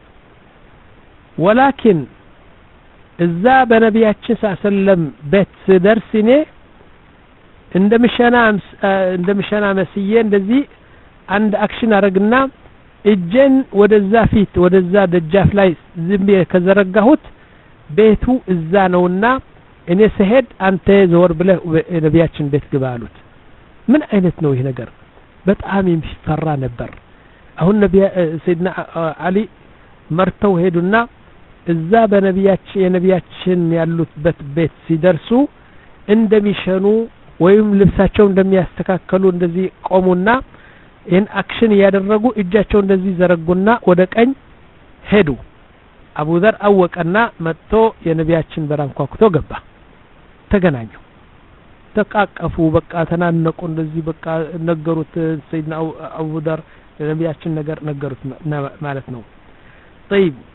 ወላኪን እዛ በነቢያችን ሰለም ቤት ስደርስ እኔ እንደምሸና እንደምሸና መስዬ እንደዚህ አንድ አክሽን አረግና እጄን ወደዛ ፊት ወደዛ ደጃፍ ላይ ዝም ከዘረጋሁት ቤቱ እዛ ነውና እኔ ስሄድ አንተ ዞር ብለህ ነቢያችን ቤት ግባ አሉት ምን አይነት ነው ይሄ ነገር በጣም የሚፈራ ነበር አሁን ነቢያ ሰይድና አሊ መርተው ሄዱና እዛ በነቢያችን የነቢያችን ያሉበት ቤት ሲደርሱ እንደሚሸኑ ወይም ልብሳቸው እንደሚያስተካከሉ እንደዚህ ቆሙና ይሄን አክሽን ያደረጉ እጃቸው እንደዚህ ዘረጉና ወደ ቀኝ ሄዱ አቡዘር አወቀና መጥቶ የነቢያችን በራንኳኩቶ ገባ ተገናኙ ተቃቀፉ በቃ ተናነቁ እንደዚህ በቃ ነገሩት ሰይድና አቡዘር የነቢያችን ነገር ነገሩት ማለት ነው طيب